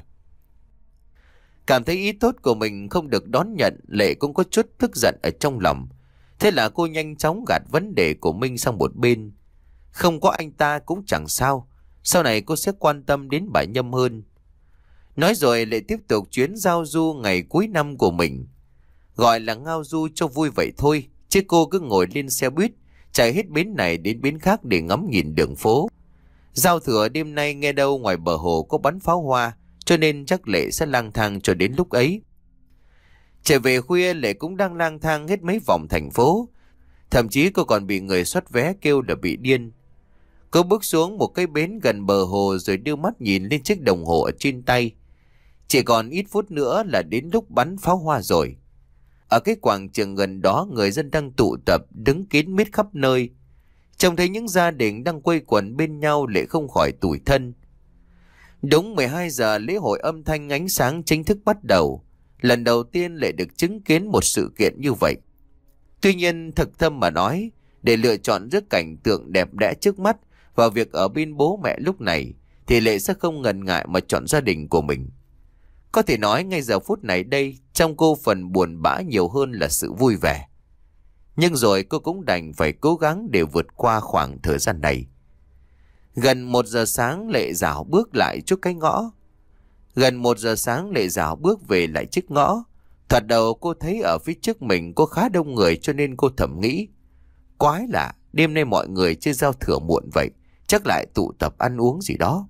Cảm thấy ý tốt của mình không được đón nhận, Lệ cũng có chút tức giận ở trong lòng. Thế là cô nhanh chóng gạt vấn đề của Minh sang một bên. Không có anh ta cũng chẳng sao. Sau này cô sẽ quan tâm đến bà Nhâm hơn. Nói rồi Lệ tiếp tục chuyến giao du ngày cuối năm của mình. Gọi là ngao du cho vui vậy thôi, chứ cô cứ ngồi lên xe buýt, chạy hết bến này đến bến khác để ngắm nhìn đường phố. Giao thừa đêm nay nghe đâu ngoài bờ hồ có bắn pháo hoa, cho nên chắc Lệ sẽ lang thang cho đến lúc ấy. Trở về khuya, Lệ cũng đang lang thang hết mấy vòng thành phố. Thậm chí cô còn bị người soát vé kêu là bị điên. Cô bước xuống một cái bến gần bờ hồ rồi đưa mắt nhìn lên chiếc đồng hồ ở trên tay. Chỉ còn ít phút nữa là đến lúc bắn pháo hoa rồi. Ở cái quảng trường gần đó, người dân đang tụ tập đứng kín mít khắp nơi. Trông thấy những gia đình đang quây quần bên nhau, Lệ không khỏi tủi thân. Đúng mười hai giờ, lễ hội âm thanh ánh sáng chính thức bắt đầu. Lần đầu tiên Lệ được chứng kiến một sự kiện như vậy. Tuy nhiên thực tâm mà nói, để lựa chọn giữa cảnh tượng đẹp đẽ trước mắt và việc ở bên bố mẹ lúc này, thì Lệ sẽ không ngần ngại mà chọn gia đình của mình. Có thể nói ngay giờ phút này đây, trong cô phần buồn bã nhiều hơn là sự vui vẻ. Nhưng rồi cô cũng đành phải cố gắng để vượt qua khoảng thời gian này. Gần một giờ sáng Lệ dảo bước lại trước cái ngõ. Gần một giờ sáng Lệ dảo bước về lại chiếc ngõ. Thoạt đầu cô thấy ở phía trước mình có khá đông người, cho nên cô thầm nghĩ. Quái lạ, đêm nay mọi người chơi giao thừa muộn vậy, chắc lại tụ tập ăn uống gì đó.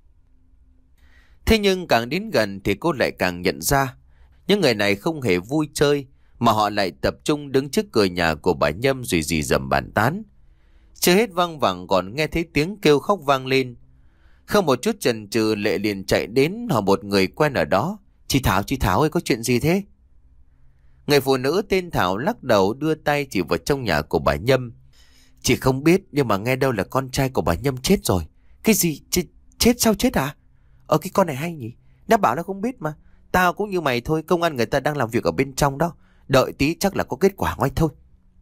Thế nhưng càng đến gần thì cô lại càng nhận ra, những người này không hề vui chơi, mà họ lại tập trung đứng trước cửa nhà của bà Nhâm rồi rì rầm bàn tán. Chưa hết văng vẳng còn nghe thấy tiếng kêu khóc vang lên. Không một chút chần chừ, Lệ liền chạy đến hỏi một người quen ở đó. Chị Thảo, chị Thảo ơi, có chuyện gì thế? Người phụ nữ tên Thảo lắc đầu đưa tay chỉ vào trong nhà của bà Nhâm. Chị không biết, nhưng mà nghe đâu là con trai của bà Nhâm chết rồi. Cái gì? Ch chết sao chết à? Ờ cái con này hay nhỉ? Nó bảo nó không biết mà. Tao cũng như mày thôi, công an người ta đang làm việc ở bên trong đó. Đợi tí chắc là có kết quả ngay thôi.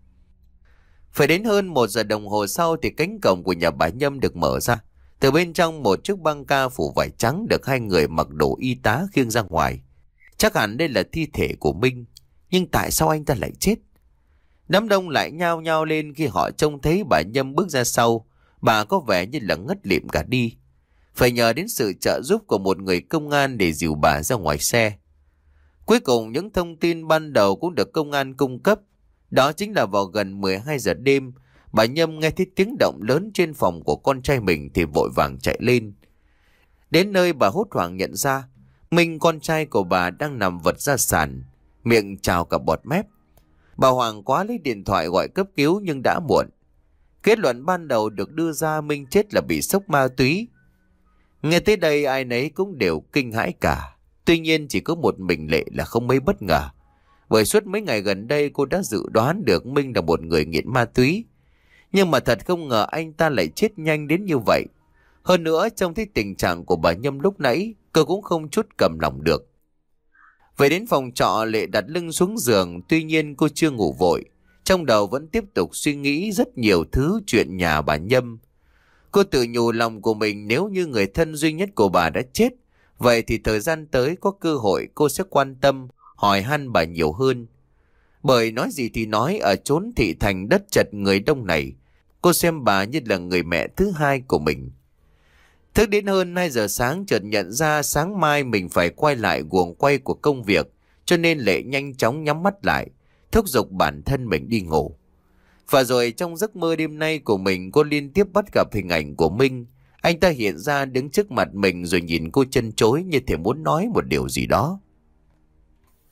Phải đến hơn một giờ đồng hồ sau thì cánh cổng của nhà bà Nhâm được mở ra. Từ bên trong một chiếc băng ca phủ vải trắng được hai người mặc đồ y tá khiêng ra ngoài. Chắc hẳn đây là thi thể của Minh. Nhưng tại sao anh ta lại chết? Đám đông lại nhao nhao lên khi họ trông thấy bà Nhâm bước ra sau. Bà có vẻ như là ngất lịm cả đi. Phải nhờ đến sự trợ giúp của một người công an để dìu bà ra ngoài xe. Cuối cùng những thông tin ban đầu cũng được công an cung cấp. Đó chính là vào gần mười hai giờ đêm, bà Nhâm nghe thấy tiếng động lớn trên phòng của con trai mình thì vội vàng chạy lên. Đến nơi bà hốt hoảng nhận ra Minh, con trai của bà, đang nằm vật ra sàn, miệng trào cả bọt mép. Bà hoảng quá lấy điện thoại gọi cấp cứu nhưng đã muộn. Kết luận ban đầu được đưa ra Minh chết là bị sốc ma túy. Nghe tới đây ai nấy cũng đều kinh hãi cả. Tuy nhiên chỉ có một mình Lệ là không mấy bất ngờ. Bởi suốt mấy ngày gần đây cô đã dự đoán được Minh là một người nghiện ma túy. Nhưng mà thật không ngờ anh ta lại chết nhanh đến như vậy. Hơn nữa trông thấy tình trạng của bà Nhâm lúc nãy, cô cũng không chút cầm lòng được. Về đến phòng trọ, Lệ đặt lưng xuống giường. Tuy nhiên cô chưa ngủ vội. Trong đầu vẫn tiếp tục suy nghĩ rất nhiều thứ chuyện nhà bà Nhâm. Cô tự nhủ lòng của mình, nếu như người thân duy nhất của bà đã chết, vậy thì thời gian tới có cơ hội cô sẽ quan tâm, hỏi han bà nhiều hơn. Bởi nói gì thì nói, ở chốn thị thành đất chật người đông này, cô xem bà như là người mẹ thứ hai của mình. Thức đến hơn hai giờ sáng chợt nhận ra sáng mai mình phải quay lại guồng quay của công việc, cho nên Lệ nhanh chóng nhắm mắt lại, thúc giục bản thân mình đi ngủ. Và rồi trong giấc mơ đêm nay của mình, cô liên tiếp bắt gặp hình ảnh của Minh. Anh ta hiện ra đứng trước mặt mình rồi nhìn cô chân chối như thể muốn nói một điều gì đó.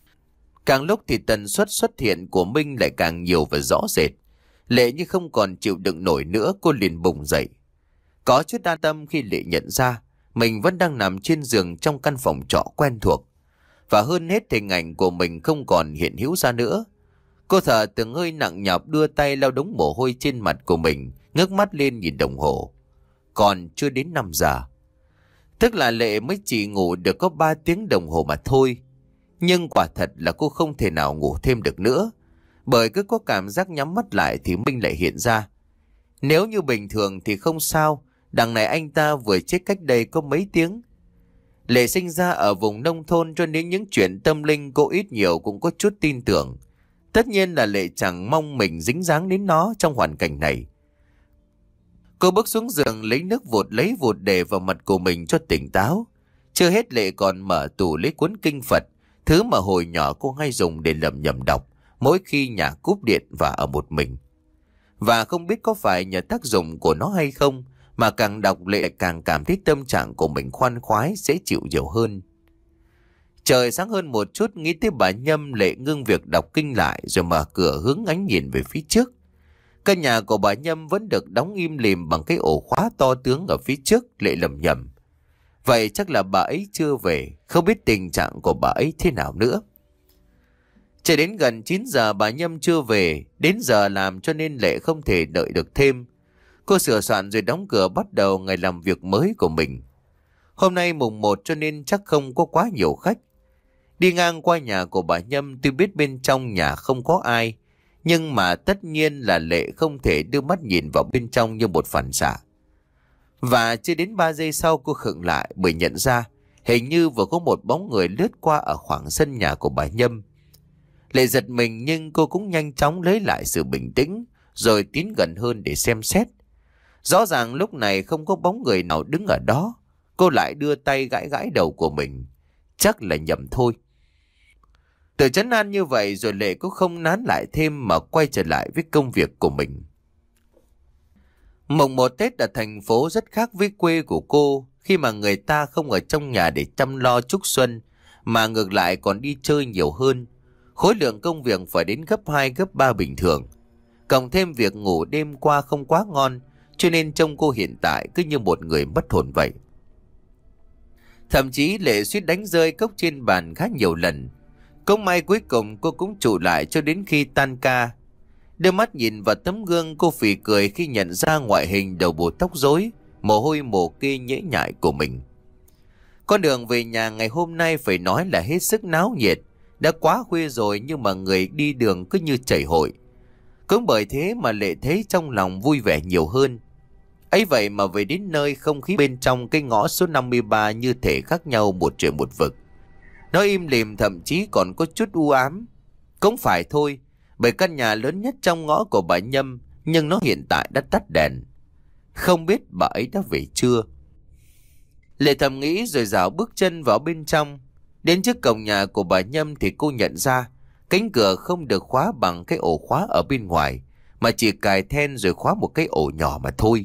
Càng lúc thì tần suất xuất hiện của Minh lại càng nhiều và rõ rệt. Lệ như không còn chịu đựng nổi nữa, cô liền bùng dậy. Có chút đa tâm khi Lệ nhận ra mình vẫn đang nằm trên giường trong căn phòng trọ quen thuộc. Và hơn hết hình ảnh của mình không còn hiện hữu ra nữa. Cô thở từng hơi nặng nhọc, đưa tay lau đống mồ hôi trên mặt của mình, ngước mắt lên nhìn đồng hồ. Còn chưa đến năm giờ. Tức là Lệ mới chỉ ngủ được có ba tiếng đồng hồ mà thôi. Nhưng quả thật là cô không thể nào ngủ thêm được nữa. Bởi cứ có cảm giác nhắm mắt lại thì Minh lại hiện ra. Nếu như bình thường thì không sao, đằng này anh ta vừa chết cách đây có mấy tiếng. Lệ sinh ra ở vùng nông thôn cho nên những chuyện tâm linh cô ít nhiều cũng có chút tin tưởng. Tất nhiên là Lệ chẳng mong mình dính dáng đến nó trong hoàn cảnh này. Cô bước xuống giường lấy nước vột lấy vột để vào mặt của mình cho tỉnh táo. Chưa hết Lệ còn mở tủ lấy cuốn kinh Phật, thứ mà hồi nhỏ cô hay dùng để lẩm nhẩm đọc mỗi khi nhà cúp điện và ở một mình. Và không biết có phải nhờ tác dụng của nó hay không mà càng đọc Lệ càng cảm thấy tâm trạng của mình khoan khoái, dễ chịu nhiều hơn. Trời sáng hơn một chút, nghĩ tới bà Nhâm, Lệ ngưng việc đọc kinh lại rồi mở cửa hướng ánh nhìn về phía trước. Căn nhà của bà Nhâm vẫn được đóng im lìm bằng cái ổ khóa to tướng ở phía trước. Lệ lầm nhầm. Vậy chắc là bà ấy chưa về, không biết tình trạng của bà ấy thế nào nữa. Chờ đến gần chín giờ bà Nhâm chưa về, đến giờ làm cho nên Lệ không thể đợi được thêm. Cô sửa soạn rồi đóng cửa bắt đầu ngày làm việc mới của mình. Hôm nay mùng một cho nên chắc không có quá nhiều khách. Đi ngang qua nhà của bà Nhâm, tuy biết bên trong nhà không có ai, nhưng mà tất nhiên là Lệ không thể đưa mắt nhìn vào bên trong như một phản xạ. Và chưa đến ba giây sau cô khựng lại bởi nhận ra hình như vừa có một bóng người lướt qua ở khoảng sân nhà của bà Nhâm. Lệ giật mình nhưng cô cũng nhanh chóng lấy lại sự bình tĩnh rồi tiến gần hơn để xem xét. Rõ ràng lúc này không có bóng người nào đứng ở đó. Cô lại đưa tay gãi gãi đầu của mình. Chắc là nhầm thôi. Tự trấn an như vậy rồi Lệ cũng không nán lại thêm mà quay trở lại với công việc của mình. Mùng một Tết ở thành phố rất khác với quê của cô, khi mà người ta không ở trong nhà để chăm lo chúc xuân, mà ngược lại còn đi chơi nhiều hơn. Khối lượng công việc phải đến gấp hai gấp ba bình thường. Cộng thêm việc ngủ đêm qua không quá ngon, cho nên trông cô hiện tại cứ như một người mất hồn vậy. Thậm chí Lệ suýt đánh rơi cốc trên bàn khá nhiều lần. Cũng may cuối cùng cô cũng trụ lại cho đến khi tan ca. Đưa mắt nhìn vào tấm gương, cô phì cười khi nhận ra ngoại hình đầu bù tóc rối, mồ hôi mồ kê nhễ nhại của mình. Con đường về nhà ngày hôm nay phải nói là hết sức náo nhiệt. Đã quá khuya rồi nhưng mà người đi đường cứ như chảy hội. Cũng bởi thế mà Lệ thấy trong lòng vui vẻ nhiều hơn. Ấy vậy mà về đến nơi, không khí bên trong cái ngõ số năm mươi ba như thể khác nhau một trời một vực. Nó im lìm, thậm chí còn có chút u ám. Cũng phải thôi, bởi căn nhà lớn nhất trong ngõ của bà Nhâm, nhưng nó hiện tại đã tắt đèn. Không biết bà ấy đã về chưa? Lệ thầm nghĩ rồi dạo bước chân vào bên trong. Đến trước cổng nhà của bà Nhâm thì cô nhận ra cánh cửa không được khóa bằng cái ổ khóa ở bên ngoài, mà chỉ cài then rồi khóa một cái ổ nhỏ mà thôi.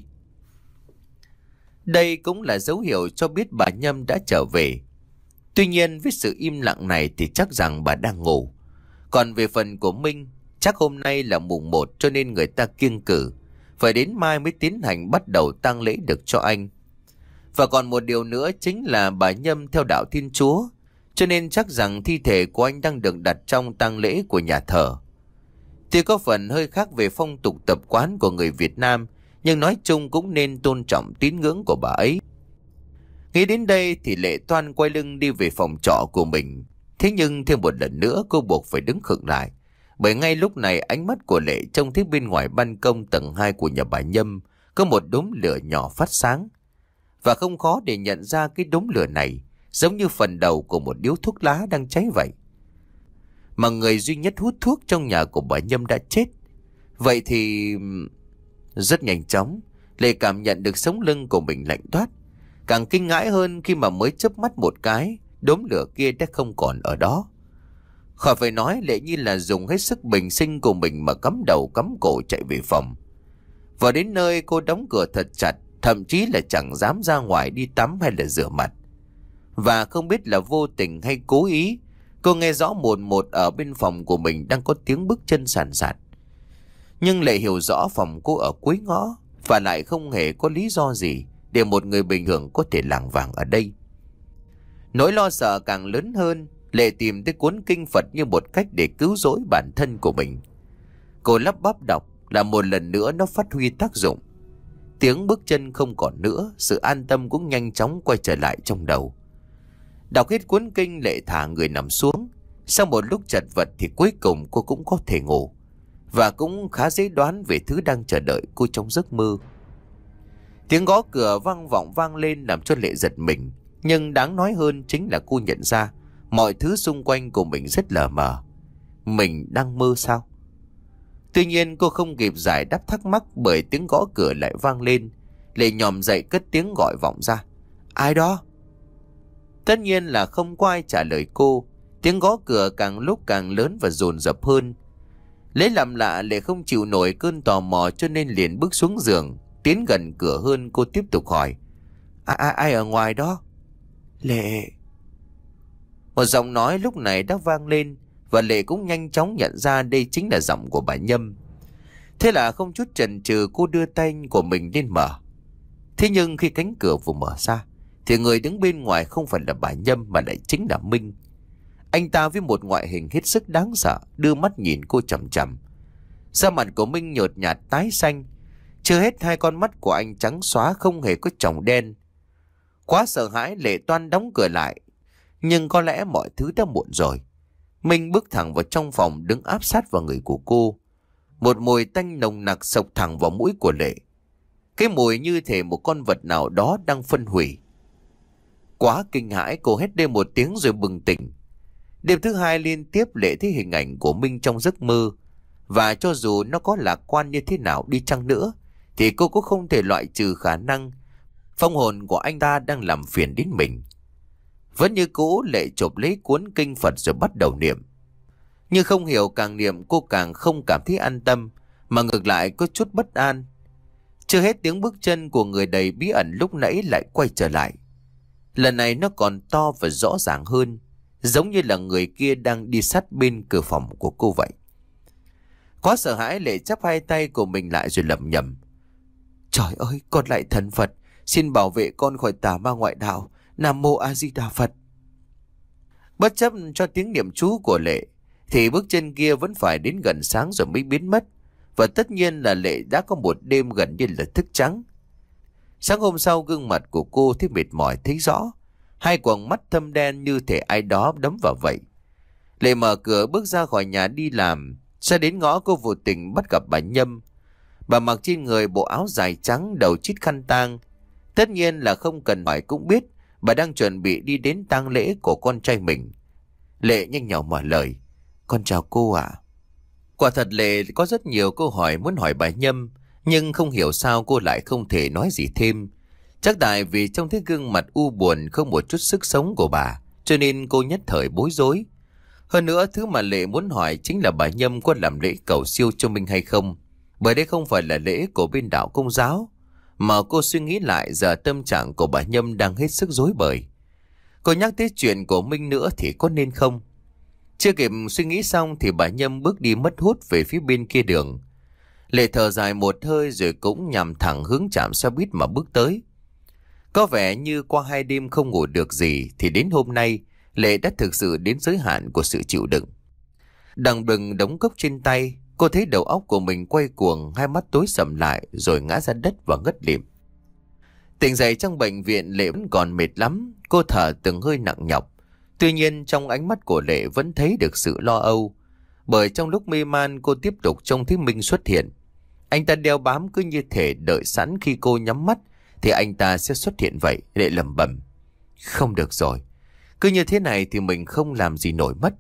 Đây cũng là dấu hiệu cho biết bà Nhâm đã trở về. Tuy nhiên với sự im lặng này thì chắc rằng bà đang ngủ. Còn về phần của Minh, chắc hôm nay là mùng một cho nên người ta kiêng cử, phải đến mai mới tiến hành bắt đầu tang lễ được cho anh. Và còn một điều nữa chính là bà Nhâm theo đạo Thiên Chúa, cho nên chắc rằng thi thể của anh đang được đặt trong tang lễ của nhà thờ. Tuy có phần hơi khác về phong tục tập quán của người Việt Nam, nhưng nói chung cũng nên tôn trọng tín ngưỡng của bà ấy. Nghĩ đến đây thì Lệ toan quay lưng đi về phòng trọ của mình. Thế nhưng thêm một lần nữa cô buộc phải đứng khựng lại. Bởi ngay lúc này ánh mắt của Lệ trông thấy bên ngoài ban công tầng hai của nhà bà Nhâm có một đốm lửa nhỏ phát sáng. Và không khó để nhận ra cái đốm lửa này giống như phần đầu của một điếu thuốc lá đang cháy vậy. Mà người duy nhất hút thuốc trong nhà của bà Nhâm đã chết. Vậy thì... Rất nhanh chóng, Lệ cảm nhận được sống lưng của mình lạnh toát. Càng kinh ngãi hơn khi mà mới chớp mắt một cái, đốm lửa kia đã không còn ở đó. Khỏi phải nói, Lệ như là dùng hết sức bình sinh của mình mà cắm đầu cắm cổ chạy về phòng. Vào đến nơi cô đóng cửa thật chặt, thậm chí là chẳng dám ra ngoài đi tắm hay là rửa mặt. Và không biết là vô tình hay cố ý, Cô nghe rõ một một ở bên phòng của mình đang có tiếng bước chân sàn sạt. Nhưng Lệ hiểu rõ phòng cô ở cuối ngõ, và lại không hề có lý do gì để một người bình thường có thể lảng vảng ở đây. Nỗi lo sợ càng lớn hơn, Lệ tìm tới cuốn kinh Phật như một cách để cứu rỗi bản thân của mình. Cô lắp bắp đọc, là một lần nữa nó phát huy tác dụng. Tiếng bước chân không còn nữa, sự an tâm cũng nhanh chóng quay trở lại trong đầu. Đọc hết cuốn kinh, Lệ thả người nằm xuống. Sau một lúc chật vật thì cuối cùng cô cũng có thể ngủ, và cũng khá dễ đoán về thứ đang chờ đợi cô trong giấc mơ. Tiếng gõ cửa vang vọng vang lên làm cho Lệ giật mình. Nhưng đáng nói hơn chính là cô nhận ra mọi thứ xung quanh của mình rất lờ mờ. Mình đang mơ sao? Tuy nhiên cô không kịp giải đáp thắc mắc, bởi tiếng gõ cửa lại vang lên. Lệ nhòm dậy cất tiếng gọi vọng ra. Ai đó? Tất nhiên là không có ai trả lời cô. Tiếng gõ cửa càng lúc càng lớn và dồn dập hơn. Lấy làm lạ, Lệ không chịu nổi cơn tò mò cho nên liền bước xuống giường, tiến gần cửa hơn. Cô tiếp tục hỏi. Ai, ai, ai ở ngoài đó? Lệ. Một giọng nói lúc này đã vang lên, và Lệ cũng nhanh chóng nhận ra đây chính là giọng của bà Nhâm. Thế là không chút chần chừ, cô đưa tay của mình lên mở. Thế nhưng khi cánh cửa vừa mở ra thì người đứng bên ngoài không phải là bà Nhâm mà lại chính là Minh. Anh ta với một ngoại hình hết sức đáng sợ, đưa mắt nhìn cô chằm chằm. Da mặt của Minh nhợt nhạt tái xanh. Chưa hết, hai con mắt của anh trắng xóa, không hề có tròng đen. Quá sợ hãi, Lệ toan đóng cửa lại. Nhưng có lẽ mọi thứ đã muộn rồi. Minh bước thẳng vào trong phòng, đứng áp sát vào người của cô. Một mùi tanh nồng nặc xộc thẳng vào mũi của Lệ. Cái mùi như thể một con vật nào đó đang phân hủy. Quá kinh hãi, cô hét lên một tiếng rồi bừng tỉnh. Đêm thứ hai liên tiếp, Lệ thấy hình ảnh của Minh trong giấc mơ. Và cho dù nó có lạc quan như thế nào đi chăng nữa, thì cô cũng không thể loại trừ khả năng phong hồn của anh ta đang làm phiền đến mình. Vẫn như cũ, Lệ chộp lấy cuốn kinh Phật rồi bắt đầu niệm. Nhưng không hiểu, càng niệm cô càng không cảm thấy an tâm, mà ngược lại có chút bất an. Chưa hết, tiếng bước chân của người đầy bí ẩn lúc nãy lại quay trở lại. Lần này nó còn to và rõ ràng hơn, giống như là người kia đang đi sát bên cửa phòng của cô vậy. Quá sợ hãi, Lệ chắp hai tay của mình lại rồi lẩm nhẩm. Trời ơi, con lại thần Phật, xin bảo vệ con khỏi tà ma ngoại đạo. Nam Mô A Di Đà Phật. Bất chấp cho tiếng niệm chú của Lệ thì bước chân kia vẫn phải đến gần sáng rồi mới biến mất. Và tất nhiên là Lệ đã có một đêm gần như là thức trắng. Sáng hôm sau, gương mặt của cô thấy mệt mỏi thấy rõ. Hai quầng mắt thâm đen như thể ai đó đấm vào vậy. Lệ mở cửa bước ra khỏi nhà đi làm. Ra đến ngõ, cô vô tình bắt gặp bà Nhâm. Bà mặc trên người bộ áo dài trắng, đầu chít khăn tang. Tất nhiên là không cần hỏi cũng biết bà đang chuẩn bị đi đến tang lễ của con trai mình. Lệ nhanh nhỏ mở lời. Con chào cô ạ. Quả thật Lệ có rất nhiều câu hỏi muốn hỏi bà Nhâm, nhưng không hiểu sao cô lại không thể nói gì thêm. Chắc tại vì trong cái gương mặt u buồn không một chút sức sống của bà, cho nên cô nhất thời bối rối. Hơn nữa, thứ mà Lệ muốn hỏi chính là bà Nhâm có làm lễ cầu siêu cho mình hay không. Bởi đây không phải là lễ của bên đạo Công giáo. Mà cô suy nghĩ lại, giờ tâm trạng của bà Nhâm đang hết sức rối bời. Cô nhắc tới chuyện của Minh nữa thì có nên không? Chưa kịp suy nghĩ xong thì bà Nhâm bước đi mất hút về phía bên kia đường. Lệ thở dài một hơi rồi cũng nhằm thẳng hướng trạm xe buýt mà bước tới. Có vẻ như qua hai đêm không ngủ được gì thì đến hôm nay Lệ đã thực sự đến giới hạn của sự chịu đựng. Đằng đừng đống cốc trên tay, cô thấy đầu óc của mình quay cuồng, hai mắt tối sầm lại rồi ngã ra đất và ngất lịm. Tỉnh dậy trong bệnh viện, Lệ vẫn còn mệt lắm, cô thở từng hơi nặng nhọc. Tuy nhiên trong ánh mắt của Lệ vẫn thấy được sự lo âu, bởi trong lúc mê man cô tiếp tục trông thấy Minh xuất hiện. Anh ta đeo bám cứ như thể đợi sẵn khi cô nhắm mắt thì anh ta sẽ xuất hiện vậy. Lệ lẩm bẩm. Không được rồi, cứ như thế này thì mình không làm gì nổi mất.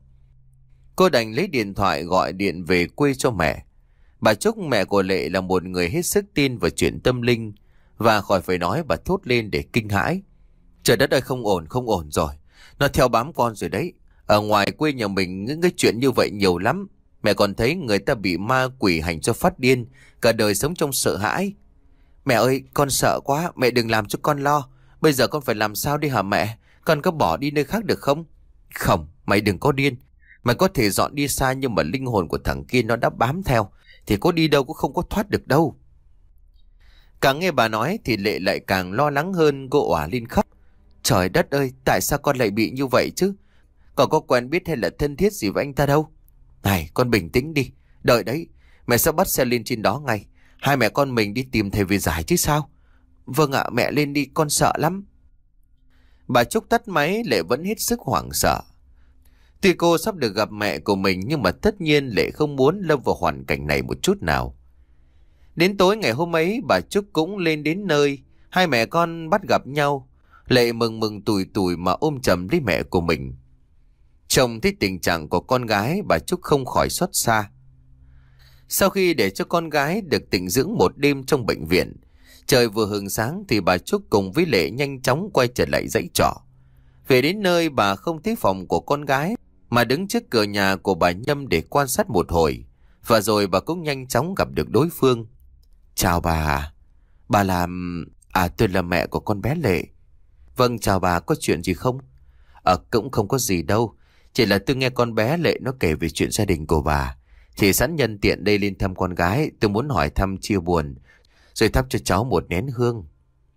Cô đành lấy điện thoại gọi điện về quê cho mẹ. Bà Trúc, mẹ của Lệ, là một người hết sức tin vào chuyện tâm linh, và khỏi phải nói, bà thốt lên để kinh hãi. Trời đất ơi, không ổn, không ổn rồi. Nó theo bám con rồi đấy. Ở ngoài quê nhà mình những cái chuyện như vậy nhiều lắm. Mẹ còn thấy người ta bị ma quỷ hành cho phát điên, cả đời sống trong sợ hãi. Mẹ ơi, con sợ quá, mẹ đừng làm cho con lo. Bây giờ con phải làm sao đi hả mẹ? Con có bỏ đi nơi khác được không? Không, mày đừng có điên. Mày có thể dọn đi xa nhưng mà linh hồn của thằng kia nó đã bám theo. Thì có đi đâu cũng không có thoát được đâu. Càng nghe bà nói thì Lệ lại càng lo lắng hơn, cô òa lên khóc. Trời đất ơi, tại sao con lại bị như vậy chứ? Con có quen biết hay là thân thiết gì với anh ta đâu. Này, con bình tĩnh đi. Đợi đấy, mẹ sẽ bắt xe lên trên đó ngay. Hai mẹ con mình đi tìm thầy về giải chứ sao. Vâng ạ, mẹ lên đi, con sợ lắm. Bà Trúc tắt máy, Lệ vẫn hết sức hoảng sợ. Tuy cô sắp được gặp mẹ của mình nhưng mà tất nhiên Lệ không muốn lâm vào hoàn cảnh này một chút nào. Đến tối ngày hôm ấy, bà Trúc cũng lên đến nơi. Hai mẹ con bắt gặp nhau. Lệ mừng mừng tủi tủi mà ôm chầm lấy mẹ của mình. Trông thấy tình trạng của con gái, bà Trúc không khỏi xót xa. Sau khi để cho con gái được tĩnh dưỡng một đêm trong bệnh viện, trời vừa hừng sáng thì bà Trúc cùng với Lệ nhanh chóng quay trở lại dãy trọ. Về đến nơi, bà không thấy phòng của con gái mà đứng trước cửa nhà của bà Nhâm để quan sát một hồi. Và rồi bà cũng nhanh chóng gặp được đối phương. Chào bà. Bà làm... À, tôi là mẹ của con bé Lệ. Vâng, chào bà, có chuyện gì không? Ờ, cũng không có gì đâu. Chỉ là tôi nghe con bé Lệ nó kể về chuyện gia đình của bà. Thì sẵn nhân tiện đây lên thăm con gái. Tôi muốn hỏi thăm chia buồn, rồi thắp cho cháu một nén hương.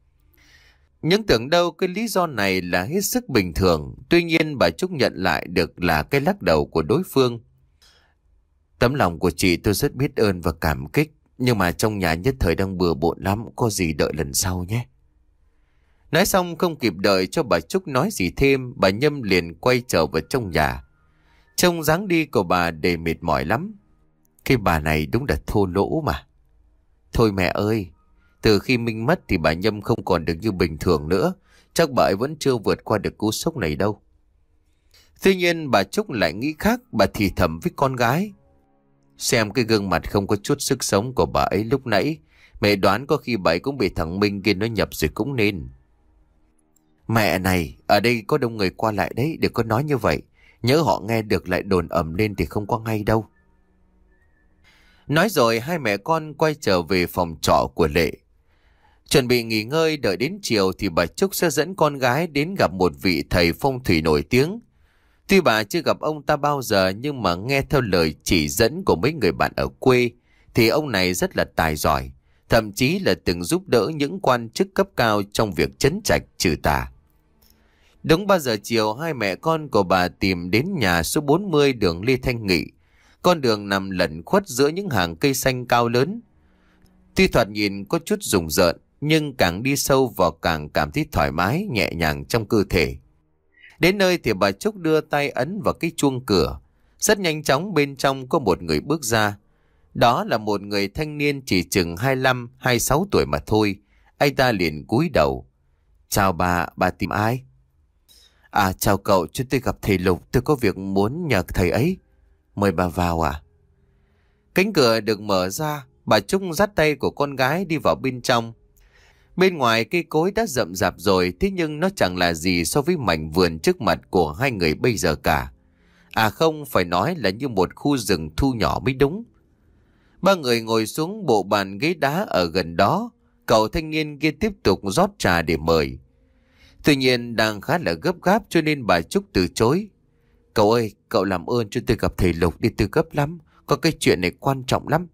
Nhưng tưởng đâu cái lý do này là hết sức bình thường. Tuy nhiên bà Trúc nhận lại được là cái lắc đầu của đối phương. Tấm lòng của chị tôi rất biết ơn và cảm kích. Nhưng mà trong nhà nhất thời đang bừa bộn lắm. Có gì đợi lần sau nhé. Nói xong không kịp đợi cho bà Trúc nói gì thêm, bà Nhâm liền quay trở vào trong nhà. Trông dáng đi của bà đầy mệt mỏi lắm. Cái bà này đúng là thô lỗ mà. Thôi mẹ ơi, từ khi Minh mất thì bà Nhâm không còn được như bình thường nữa. Chắc bà ấy vẫn chưa vượt qua được cú sốc này đâu. Tuy nhiên bà Trúc lại nghĩ khác, bà thì thầm với con gái. Xem cái gương mặt không có chút sức sống của bà ấy lúc nãy, mẹ đoán có khi bà ấy cũng bị thằng Minh kia nó nhập rồi cũng nên. Mẹ này, ở đây có đông người qua lại đấy, đừng có nói như vậy. Nhớ họ nghe được lại đồn ầm lên thì không có ngay đâu. Nói rồi hai mẹ con quay trở về phòng trọ của Lệ. Chuẩn bị nghỉ ngơi, đợi đến chiều thì bà Trúc sẽ dẫn con gái đến gặp một vị thầy phong thủy nổi tiếng. Tuy bà chưa gặp ông ta bao giờ nhưng mà nghe theo lời chỉ dẫn của mấy người bạn ở quê thì ông này rất là tài giỏi. Thậm chí là từng giúp đỡ những quan chức cấp cao trong việc trấn trạch trừ tà. Đúng ba giờ chiều, hai mẹ con của bà tìm đến nhà số bốn mươi đường Lê Thanh Nghị. Con đường nằm lẩn khuất giữa những hàng cây xanh cao lớn. Tuy thoạt nhìn có chút rùng rợn, nhưng càng đi sâu vào càng cảm thấy thoải mái, nhẹ nhàng trong cơ thể. Đến nơi thì bà Trúc đưa tay ấn vào cái chuông cửa. Rất nhanh chóng bên trong có một người bước ra. Đó là một người thanh niên chỉ chừng hai mươi lăm, hai mươi sáu tuổi mà thôi. Anh ta liền cúi đầu. Chào bà, bà tìm ai? À, chào cậu, chúng tôi gặp thầy Lục, tôi có việc muốn nhờ thầy ấy. Mời bà vào à? Cánh cửa được mở ra, bà Trúc dắt tay của con gái đi vào bên trong. Bên ngoài cây cối đã rậm rạp rồi, thế nhưng nó chẳng là gì so với mảnh vườn trước mặt của hai người bây giờ cả. À không, phải nói là như một khu rừng thu nhỏ mới đúng. Ba người ngồi xuống bộ bàn ghế đá ở gần đó. Cậu thanh niên kia tiếp tục rót trà để mời. Tuy nhiên đang khá là gấp gáp cho nên bà Trúc từ chối. Cậu ơi, cậu làm ơn cho tôi gặp thầy Lục đi, tôi gấp lắm. Có cái chuyện này quan trọng lắm.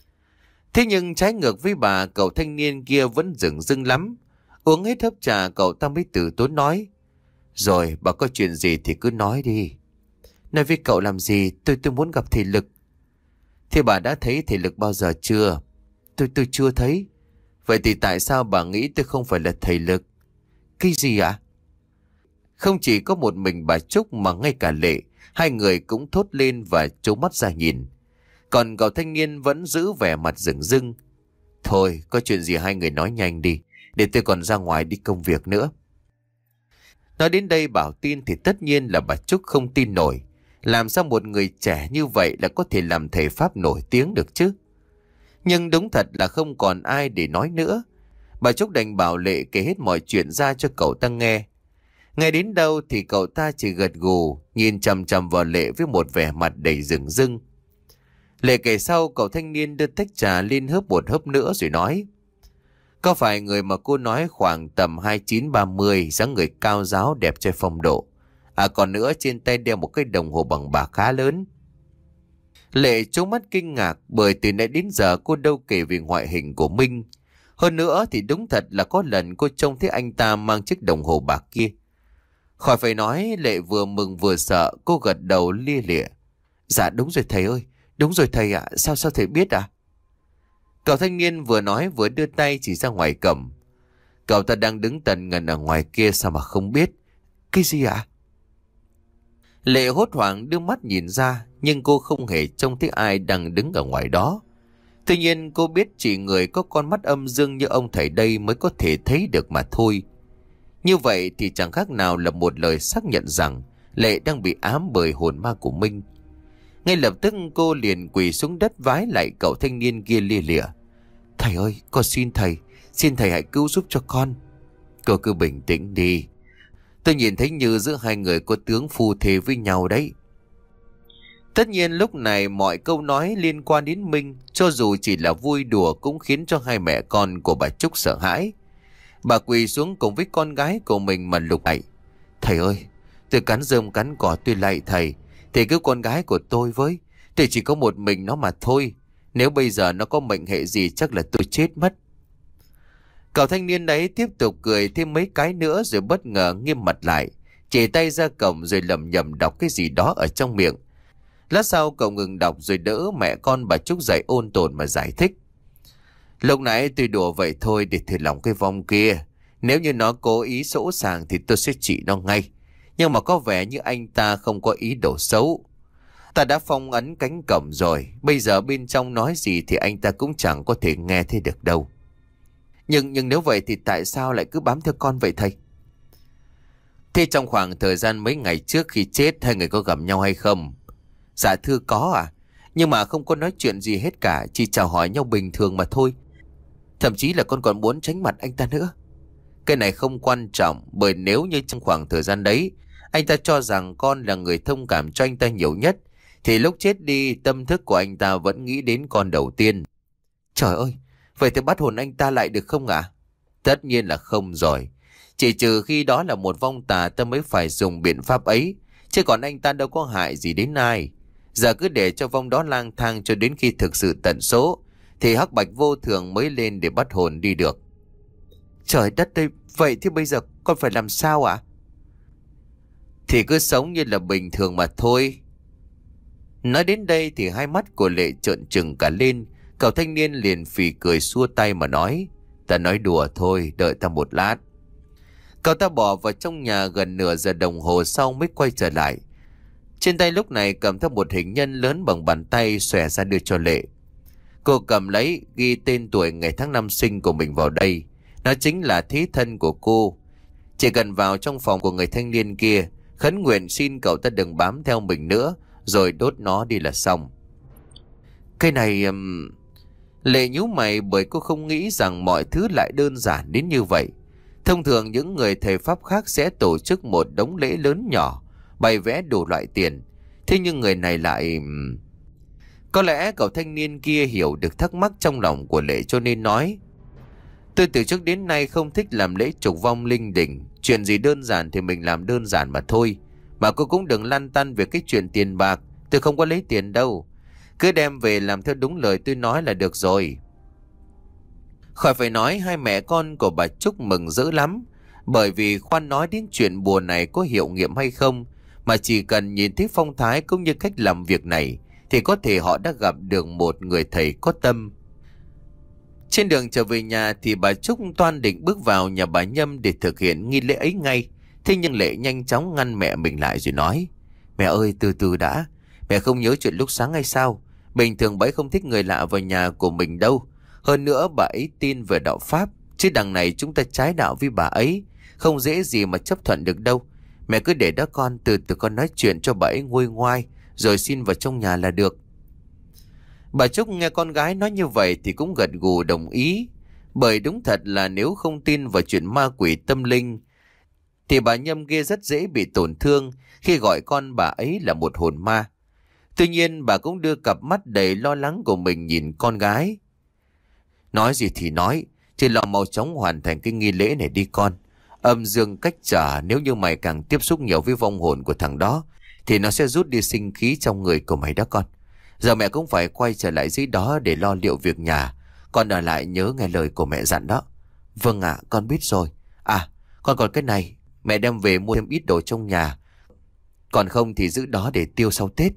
Thế nhưng trái ngược với bà, cậu thanh niên kia vẫn dửng dưng lắm. Uống hết hớp trà cậu ta mới từ tốn nói. Rồi, bà có chuyện gì thì cứ nói đi. Nói với cậu làm gì, tôi tôi muốn gặp thầy Lực. Thế bà đã thấy thầy Lực bao giờ chưa? Tôi tôi chưa thấy. Vậy thì tại sao bà nghĩ tôi không phải là thầy Lực? Cái gì ạ? Không chỉ có một mình bà Trúc mà ngay cả Lệ, hai người cũng thốt lên và trố mắt ra nhìn. Còn cậu thanh niên vẫn giữ vẻ mặt rừng rưng. Thôi, có chuyện gì hai người nói nhanh đi, để tôi còn ra ngoài đi công việc nữa. Nói đến đây bảo tin thì tất nhiên là bà Trúc không tin nổi. Làm sao một người trẻ như vậy là có thể làm thầy Pháp nổi tiếng được chứ? Nhưng đúng thật là không còn ai để nói nữa. Bà Trúc đành bảo Lệ kể hết mọi chuyện ra cho cậu ta nghe. Nghe đến đâu thì cậu ta chỉ gật gù, nhìn chằm chằm vào Lệ với một vẻ mặt đầy rừng rưng. Lệ kể sau, cậu thanh niên đưa tách trà lên hớp một hớp nữa rồi nói. Có phải người mà cô nói khoảng tầm hai mươi chín ba mươi, dáng người cao ráo đẹp trai phong độ. À còn nữa, trên tay đeo một cái đồng hồ bằng bạc khá lớn. Lệ trố mắt kinh ngạc, bởi từ nãy đến giờ cô đâu kể về ngoại hình của Minh. Hơn nữa thì đúng thật là có lần cô trông thấy anh ta mang chiếc đồng hồ bạc kia. Khỏi phải nói, Lệ vừa mừng vừa sợ, cô gật đầu lia lịa. Dạ đúng rồi thầy ơi, đúng rồi thầy ạ, sao sao thầy biết à? Cậu thanh niên vừa nói vừa đưa tay chỉ ra ngoài cổng. Cậu ta đang đứng tần ngần ở ngoài kia, sao mà không biết? Cái gì ạ? Lệ hốt hoảng đưa mắt nhìn ra, nhưng cô không hề trông thấy ai đang đứng ở ngoài đó. Tuy nhiên cô biết chỉ người có con mắt âm dương như ông thầy đây mới có thể thấy được mà thôi. Như vậy thì chẳng khác nào là một lời xác nhận rằng Lệ đang bị ám bởi hồn ma của Minh. Ngay lập tức cô liền quỳ xuống đất vái lại cậu thanh niên kia lia lịa. Thầy ơi, con xin thầy, xin thầy hãy cứu giúp cho con. Cô cứ bình tĩnh đi. Tôi nhìn thấy như giữa hai người có tướng phu thề với nhau đấy. Tất nhiên lúc này mọi câu nói liên quan đến Minh, cho dù chỉ là vui đùa, cũng khiến cho hai mẹ con của bà Trúc sợ hãi. Bà quỳ xuống cùng với con gái của mình mà lục lạy. Thầy ơi, tôi cắn rơm cắn cỏ tôi lạy thầy. Thầy cứu con gái của tôi với. Tôi chỉ có một mình nó mà thôi. Nếu bây giờ nó có mệnh hệ gì chắc là tôi chết mất. Cậu thanh niên đấy tiếp tục cười thêm mấy cái nữa rồi bất ngờ nghiêm mặt lại, chỉ tay ra cổng rồi lẩm nhẩm đọc cái gì đó ở trong miệng. Lát sau cậu ngừng đọc rồi đỡ mẹ con bà Trúc dậy ôn tồn mà giải thích. Lúc nãy tôi đùa vậy thôi để thử lòng cái vong kia. Nếu như nó cố ý sỗ sàng thì tôi sẽ trị nó ngay. Nhưng mà có vẻ như anh ta không có ý đồ xấu. Ta đã phong ấn cánh cổng rồi, bây giờ bên trong nói gì thì anh ta cũng chẳng có thể nghe thấy được đâu. Nhưng nhưng nếu vậy thì tại sao lại cứ bám theo con vậy thầy? Thế trong khoảng thời gian mấy ngày trước khi chết hai người có gặp nhau hay không? Dạ thưa có à, nhưng mà không có nói chuyện gì hết cả, chỉ chào hỏi nhau bình thường mà thôi. Thậm chí là con còn muốn tránh mặt anh ta nữa. Cái này không quan trọng, bởi nếu như trong khoảng thời gian đấy anh ta cho rằng con là người thông cảm cho anh ta nhiều nhất, thì lúc chết đi tâm thức của anh ta vẫn nghĩ đến con đầu tiên. Trời ơi, vậy thì bắt hồn anh ta lại được không ạ? Tất nhiên là không rồi. Chỉ trừ khi đó là một vong tà ta mới phải dùng biện pháp ấy, chứ còn anh ta đâu có hại gì đến ai. Giờ cứ để cho vong đó lang thang cho đến khi thực sự tận số, thì hắc bạch vô thường mới lên để bắt hồn đi được. Trời đất ơi, vậy thì bây giờ con phải làm sao ạ? Thì cứ sống như là bình thường mà thôi. Nói đến đây thì hai mắt của Lệ trợn trừng cả lên. Cậu thanh niên liền phì cười xua tay mà nói. Ta nói đùa thôi, đợi ta một lát. Cậu ta bỏ vào trong nhà gần nửa giờ đồng hồ sau mới quay trở lại. Trên tay lúc này cầm theo một hình nhân lớn bằng bàn tay xòe ra đưa cho Lệ. Cô cầm lấy, ghi tên tuổi ngày tháng năm sinh của mình vào đây. Nó chính là thế thân của cô. Chỉ cần vào trong phòng của người thanh niên kia, khấn nguyện xin cậu ta đừng bám theo mình nữa, rồi đốt nó đi là xong. Cái này... Um... Lệ nhíu mày bởi cô không nghĩ rằng mọi thứ lại đơn giản đến như vậy. Thông thường những người thầy pháp khác sẽ tổ chức một đống lễ lớn nhỏ, bày vẽ đủ loại tiền. Thế nhưng người này lại... Có lẽ cậu thanh niên kia hiểu được thắc mắc trong lòng của Lệ cho nên nói. Tôi từ trước đến nay không thích làm lễ trục vong linh đình. Chuyện gì đơn giản thì mình làm đơn giản mà thôi. Mà cô cũng đừng lăn tăn về cái chuyện tiền bạc. Tôi không có lấy tiền đâu. Cứ đem về làm theo đúng lời tôi nói là được rồi. Khỏi phải nói, hai mẹ con của bà Trúc mừng rỡ lắm. Bởi vì khoan nói đến chuyện bùa này có hiệu nghiệm hay không, mà chỉ cần nhìn thấy phong thái cũng như cách làm việc này, thì có thể họ đã gặp được một người thầy có tâm. Trên đường trở về nhà thì bà Trúc toan định bước vào nhà bà Nhâm để thực hiện nghi lễ ấy ngay. Thế nhưng Lệ nhanh chóng ngăn mẹ mình lại rồi nói. Mẹ ơi, từ từ đã. Mẹ không nhớ chuyện lúc sáng hay sao? Bình thường bà ấy không thích người lạ vào nhà của mình đâu. Hơn nữa bà ấy tin về đạo Pháp, chứ đằng này chúng ta trái đạo với bà ấy, không dễ gì mà chấp thuận được đâu. Mẹ cứ để đó con, từ từ con nói chuyện cho bà ấy nguôi ngoai, rồi xin vào trong nhà là được. Bà Trúc nghe con gái nói như vậy thì cũng gật gù đồng ý. Bởi đúng thật là nếu không tin vào chuyện ma quỷ tâm linh, thì bà Nhâm kia rất dễ bị tổn thương khi gọi con bà ấy là một hồn ma. Tuy nhiên bà cũng đưa cặp mắt đầy lo lắng của mình nhìn con gái. Nói gì thì nói, chỉ lo mau chóng hoàn thành cái nghi lễ này đi con. Âm dương cách trở, nếu như mày càng tiếp xúc nhiều với vong hồn của thằng đó thì nó sẽ rút đi sinh khí trong người của mày đó con. Giờ mẹ cũng phải quay trở lại dưới đó để lo liệu việc nhà. Con ở lại nhớ nghe lời của mẹ dặn đó. Vâng ạ, con biết rồi. À, con còn cái này, mẹ đem về mua thêm ít đồ trong nhà. Còn không thì giữ đó để tiêu sau Tết.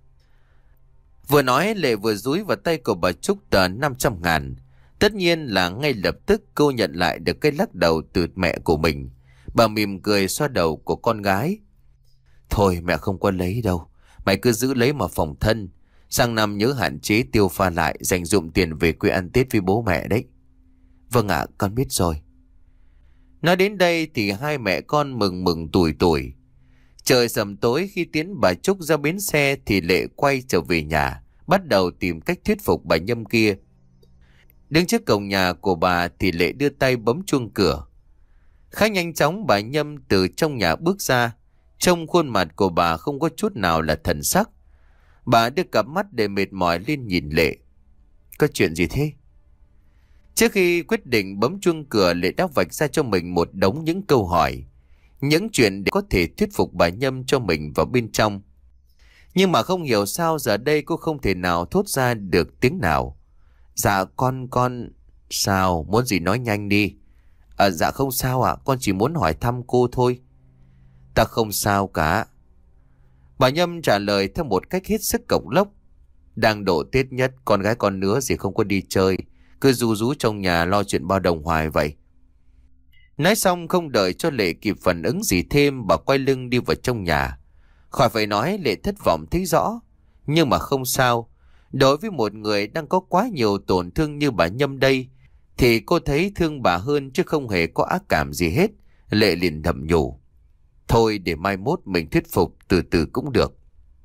Vừa nói Lệ vừa dúi vào tay của bà Trúc tờ năm trăm ngàn. Tất nhiên là ngay lập tức cô nhận lại được cái lắc đầu từ mẹ của mình. Bà mỉm cười xoa đầu của con gái. Thôi mẹ không có lấy đâu. Mày cứ giữ lấy mà phòng thân. Sang năm nhớ hạn chế tiêu pha lại, dành dụm tiền về quê ăn Tết với bố mẹ đấy. Vâng ạ, con biết rồi. Nói đến đây thì hai mẹ con mừng mừng tủi tủi. Trời sầm tối khi tiến bà Trúc ra bến xe thì Lệ quay trở về nhà, bắt đầu tìm cách thuyết phục bà Nhâm kia. Đứng trước cổng nhà của bà thì Lệ đưa tay bấm chuông cửa. Khá nhanh chóng bà Nhâm từ trong nhà bước ra. Trong khuôn mặt của bà không có chút nào là thần sắc. Bà đưa cặp mắt để mệt mỏi lên nhìn Lệ. Có chuyện gì thế? Trước khi quyết định bấm chuông cửa, Lệ đã vạch ra cho mình một đống những câu hỏi, những chuyện để có thể thuyết phục bà Nhâm cho mình vào bên trong. Nhưng mà không hiểu sao giờ đây cô không thể nào thốt ra được tiếng nào. Dạ con con... Sao? Muốn gì nói nhanh đi. À, dạ không sao ạ, con chỉ muốn hỏi thăm cô thôi. Ta không sao cả. Bà Nhâm trả lời theo một cách hết sức cộc lốc. Đang độ Tết nhất, con gái con nữa gì không có đi chơi, cứ ru rú trong nhà lo chuyện bao đồng hoài vậy. Nói xong không đợi cho Lệ kịp phản ứng gì thêm, bà quay lưng đi vào trong nhà. Khỏi phải nói Lệ thất vọng thấy rõ. Nhưng mà không sao. Đối với một người đang có quá nhiều tổn thương như bà Nhâm đây, thì cô thấy thương bà hơn chứ không hề có ác cảm gì hết. Lệ liền thầm nhủ. Thôi để mai mốt mình thuyết phục từ từ cũng được.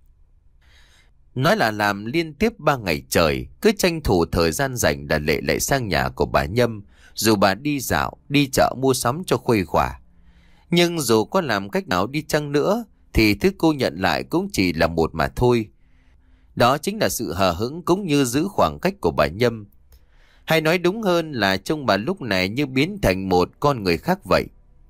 Nói là làm liên tiếp ba ngày trời, cứ tranh thủ thời gian rảnh là Lệ lại sang nhà của bà Nhâm, dù bà đi dạo, đi chợ mua sắm cho khuây khỏa. Nhưng dù có làm cách nào đi chăng nữa, thì thứ cô nhận lại cũng chỉ là một mà thôi. Đó chính là sự hờ hững cũng như giữ khoảng cách của bà Nhâm. Hay nói đúng hơn là trông bà lúc này như biến thành một con người khác vậy.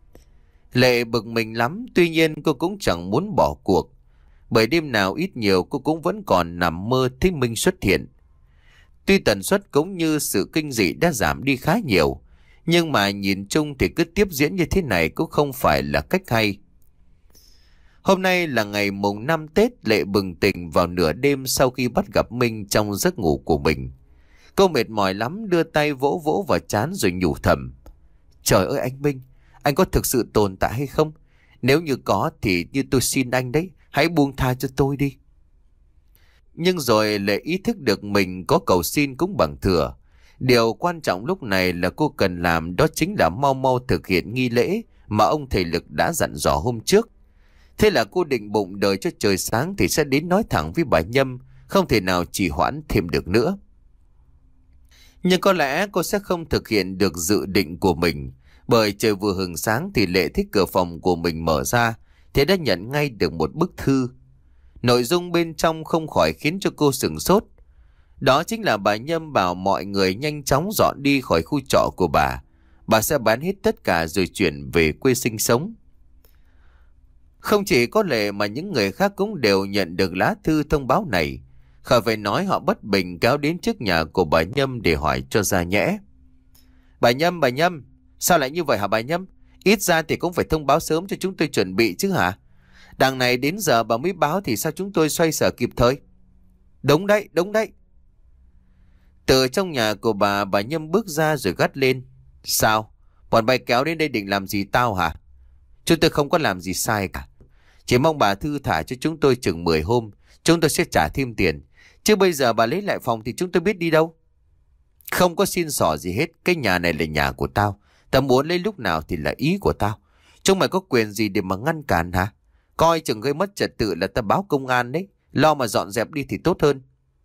Lệ bực mình lắm, tuy nhiên cô cũng chẳng muốn bỏ cuộc. Bởi đêm nào ít nhiều cô cũng vẫn còn nằm mơ thấy Minh xuất hiện. Tuy tần suất cũng như sự kinh dị đã giảm đi khá nhiều, nhưng mà nhìn chung thì cứ tiếp diễn như thế này cũng không phải là cách hay. Hôm nay là ngày mùng năm Tết. Lệ bừng tỉnh vào nửa đêm sau khi bắt gặp Minh trong giấc ngủ của mình. Cô mệt mỏi lắm, đưa tay vỗ vỗ vào trán rồi nhủ thầm. Trời ơi anh Minh, anh có thực sự tồn tại hay không? Nếu như có thì như tôi xin anh đấy, hãy buông tha cho tôi đi. Nhưng rồi Lệ ý thức được mình có cầu xin cũng bằng thừa. Điều quan trọng lúc này là cô cần làm đó chính là mau mau thực hiện nghi lễ mà ông thầy Lực đã dặn dò hôm trước. Thế là cô định bụng đợi cho trời sáng thì sẽ đến nói thẳng với bà Nhâm, không thể nào trì hoãn thêm được nữa. Nhưng có lẽ cô sẽ không thực hiện được dự định của mình, bởi trời vừa hừng sáng thì Lệ thích cửa phòng của mình mở ra, thế đã nhận ngay được một bức thư. Nội dung bên trong không khỏi khiến cho cô sửng sốt. Đó chính là bà Nhâm bảo mọi người nhanh chóng dọn đi khỏi khu trọ của bà. Bà sẽ bán hết tất cả rồi chuyển về quê sinh sống. Không chỉ có Lệ mà những người khác cũng đều nhận được lá thư thông báo này. Khỏi phải nói họ bất bình kéo đến trước nhà của bà Nhâm để hỏi cho ra nhẽ. Bà Nhâm, bà Nhâm, sao lại như vậy hả bà Nhâm? Ít ra thì cũng phải thông báo sớm cho chúng tôi chuẩn bị chứ hả? Đằng này đến giờ bà mới báo thì sao chúng tôi xoay sở kịp thời? Đúng đấy, đúng đấy. Từ trong nhà của bà, bà Nhâm bước ra rồi gắt lên. Sao? Bọn bay kéo đến đây định làm gì tao hả? Chúng tôi không có làm gì sai cả. Chỉ mong bà thư thả cho chúng tôi chừng mười hôm. Chúng tôi sẽ trả thêm tiền. Chứ bây giờ bà lấy lại phòng thì chúng tôi biết đi đâu. Không có xin xỏ gì hết. Cái nhà này là nhà của tao. Tao muốn lấy lúc nào thì là ý của tao. Chúng mày có quyền gì để mà ngăn cản hả? Coi chừng gây mất trật tự là tao báo công an đấy. Lo mà dọn dẹp đi thì tốt hơn.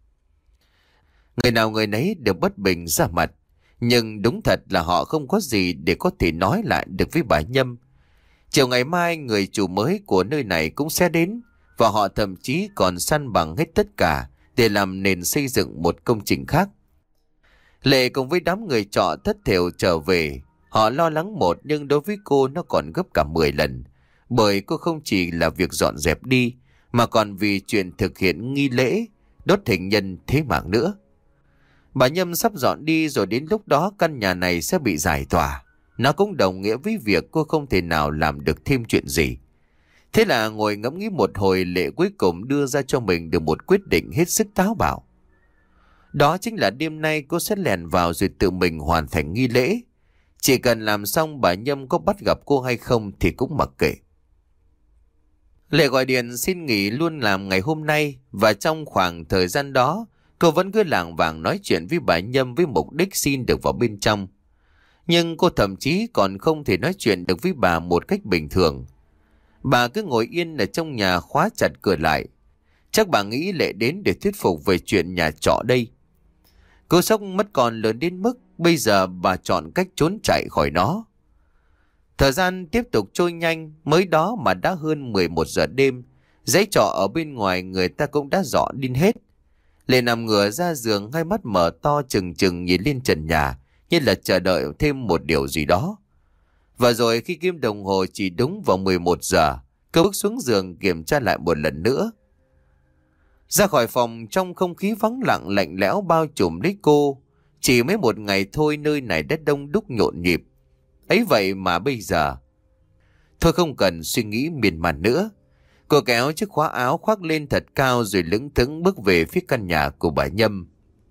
Người nào người nấy đều bất bình ra mặt. Nhưng đúng thật là họ không có gì để có thể nói lại được với bà Nhâm. Chiều ngày mai người chủ mới của nơi này cũng sẽ đến. Và họ thậm chí còn săn bằng hết tất cả để làm nền xây dựng một công trình khác. Lệ cùng với đám người trọ thất thểu trở về. Họ lo lắng một nhưng đối với cô nó còn gấp cả mười lần. Bởi cô không chỉ là việc dọn dẹp đi mà còn vì chuyện thực hiện nghi lễ đốt hình nhân thế mạng nữa. Bà Nhâm sắp dọn đi rồi, đến lúc đó căn nhà này sẽ bị giải tỏa. Nó cũng đồng nghĩa với việc cô không thể nào làm được thêm chuyện gì. Thế là ngồi ngẫm nghĩ một hồi, Lệ cuối cùng đưa ra cho mình được một quyết định hết sức táo bạo. Đó chính là đêm nay cô sẽ lèn vào rồi tự mình hoàn thành nghi lễ. Chỉ cần làm xong, bà Nhâm có bắt gặp cô hay không thì cũng mặc kệ. Lệ gọi điện xin nghỉ luôn làm ngày hôm nay, và trong khoảng thời gian đó cô vẫn cứ lảng vảng nói chuyện với bà Nhâm với mục đích xin được vào bên trong. Nhưng cô thậm chí còn không thể nói chuyện được với bà một cách bình thường. Bà cứ ngồi yên ở trong nhà khóa chặt cửa lại. Chắc bà nghĩ Lệ đến để thuyết phục về chuyện nhà trọ đây. Cô sốc mất con lớn đến mức bây giờ bà chọn cách trốn chạy khỏi nó. Thời gian tiếp tục trôi nhanh, mới đó mà đã hơn mười một giờ đêm. Dãy trọ ở bên ngoài người ta cũng đã dọn đi hết. Lệ nằm ngửa ra giường, hai mắt mở to trừng trừng nhìn lên trần nhà, như là chờ đợi thêm một điều gì đó. Và rồi khi kim đồng hồ chỉ đúng vào mười một giờ, cô bước xuống giường kiểm tra lại một lần nữa. Ra khỏi phòng, trong không khí vắng lặng lạnh lẽo bao trùm lấy cô. Chỉ mấy một ngày thôi nơi này đã đông đúc nhộn nhịp. Ấy vậy mà bây giờ... Thôi không cần suy nghĩ miên man nữa. Cô kéo chiếc khóa áo khoác lên thật cao rồi lững thững bước về phía căn nhà của bà Nhâm.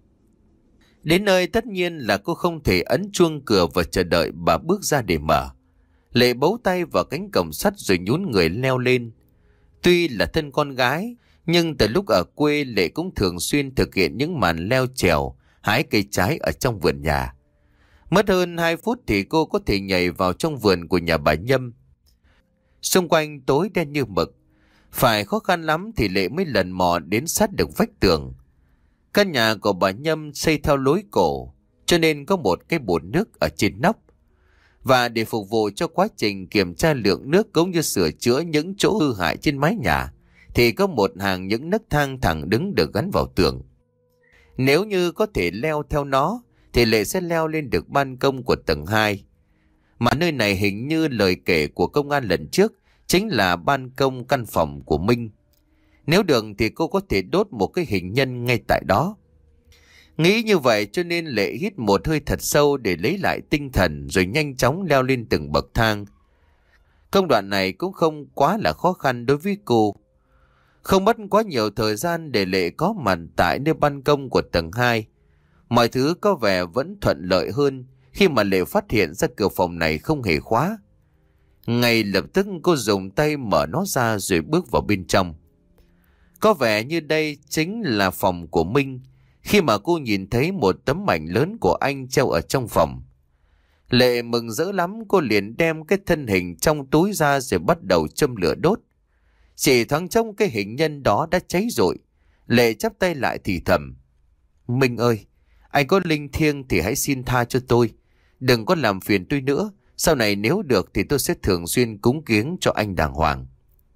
Đến nơi tất nhiên là cô không thể ấn chuông cửa và chờ đợi bà bước ra để mở. Lệ bấu tay vào cánh cổng sắt rồi nhún người leo lên. Tuy là thân con gái, nhưng từ lúc ở quê Lệ cũng thường xuyên thực hiện những màn leo trèo, hái cây trái ở trong vườn nhà. Mất hơn hai phút thì cô có thể nhảy vào trong vườn của nhà bà Nhâm. Xung quanh tối đen như mực. Phải khó khăn lắm thì Lệ mới lần mò đến sát được vách tường. Căn nhà của bà Nhâm xây theo lối cổ, cho nên có một cái bồn nước ở trên nóc. Và để phục vụ cho quá trình kiểm tra lượng nước cũng như sửa chữa những chỗ hư hại trên mái nhà, thì có một hàng những nấc thang thẳng đứng được gắn vào tường. Nếu như có thể leo theo nó, thì Lệ sẽ leo lên được ban công của tầng hai. Mà nơi này hình như lời kể của công an lần trước chính là ban công căn phòng của Minh. Nếu được thì cô có thể đốt một cái hình nhân ngay tại đó. Nghĩ như vậy cho nên Lệ hít một hơi thật sâu để lấy lại tinh thần rồi nhanh chóng leo lên từng bậc thang. Công đoạn này cũng không quá là khó khăn đối với cô. Không mất quá nhiều thời gian để Lệ có mặt tại nơi ban công của tầng hai. Mọi thứ có vẻ vẫn thuận lợi hơn khi mà Lệ phát hiện ra cửa phòng này không hề khóa. Ngay lập tức cô dùng tay mở nó ra rồi bước vào bên trong. Có vẻ như đây chính là phòng của Minh, khi mà cô nhìn thấy một tấm ảnh lớn của anh treo ở trong phòng. Lệ mừng rỡ lắm, cô liền đem cái thân hình trong túi ra rồi bắt đầu châm lửa đốt. Chỉ thoáng trông cái hình nhân đó đã cháy rồi. Lệ chắp tay lại thì thầm: Minh ơi, anh có linh thiêng thì hãy xin tha cho tôi. Đừng có làm phiền tôi nữa. Sau này nếu được thì tôi sẽ thường xuyên cúng kiếng cho anh đàng hoàng.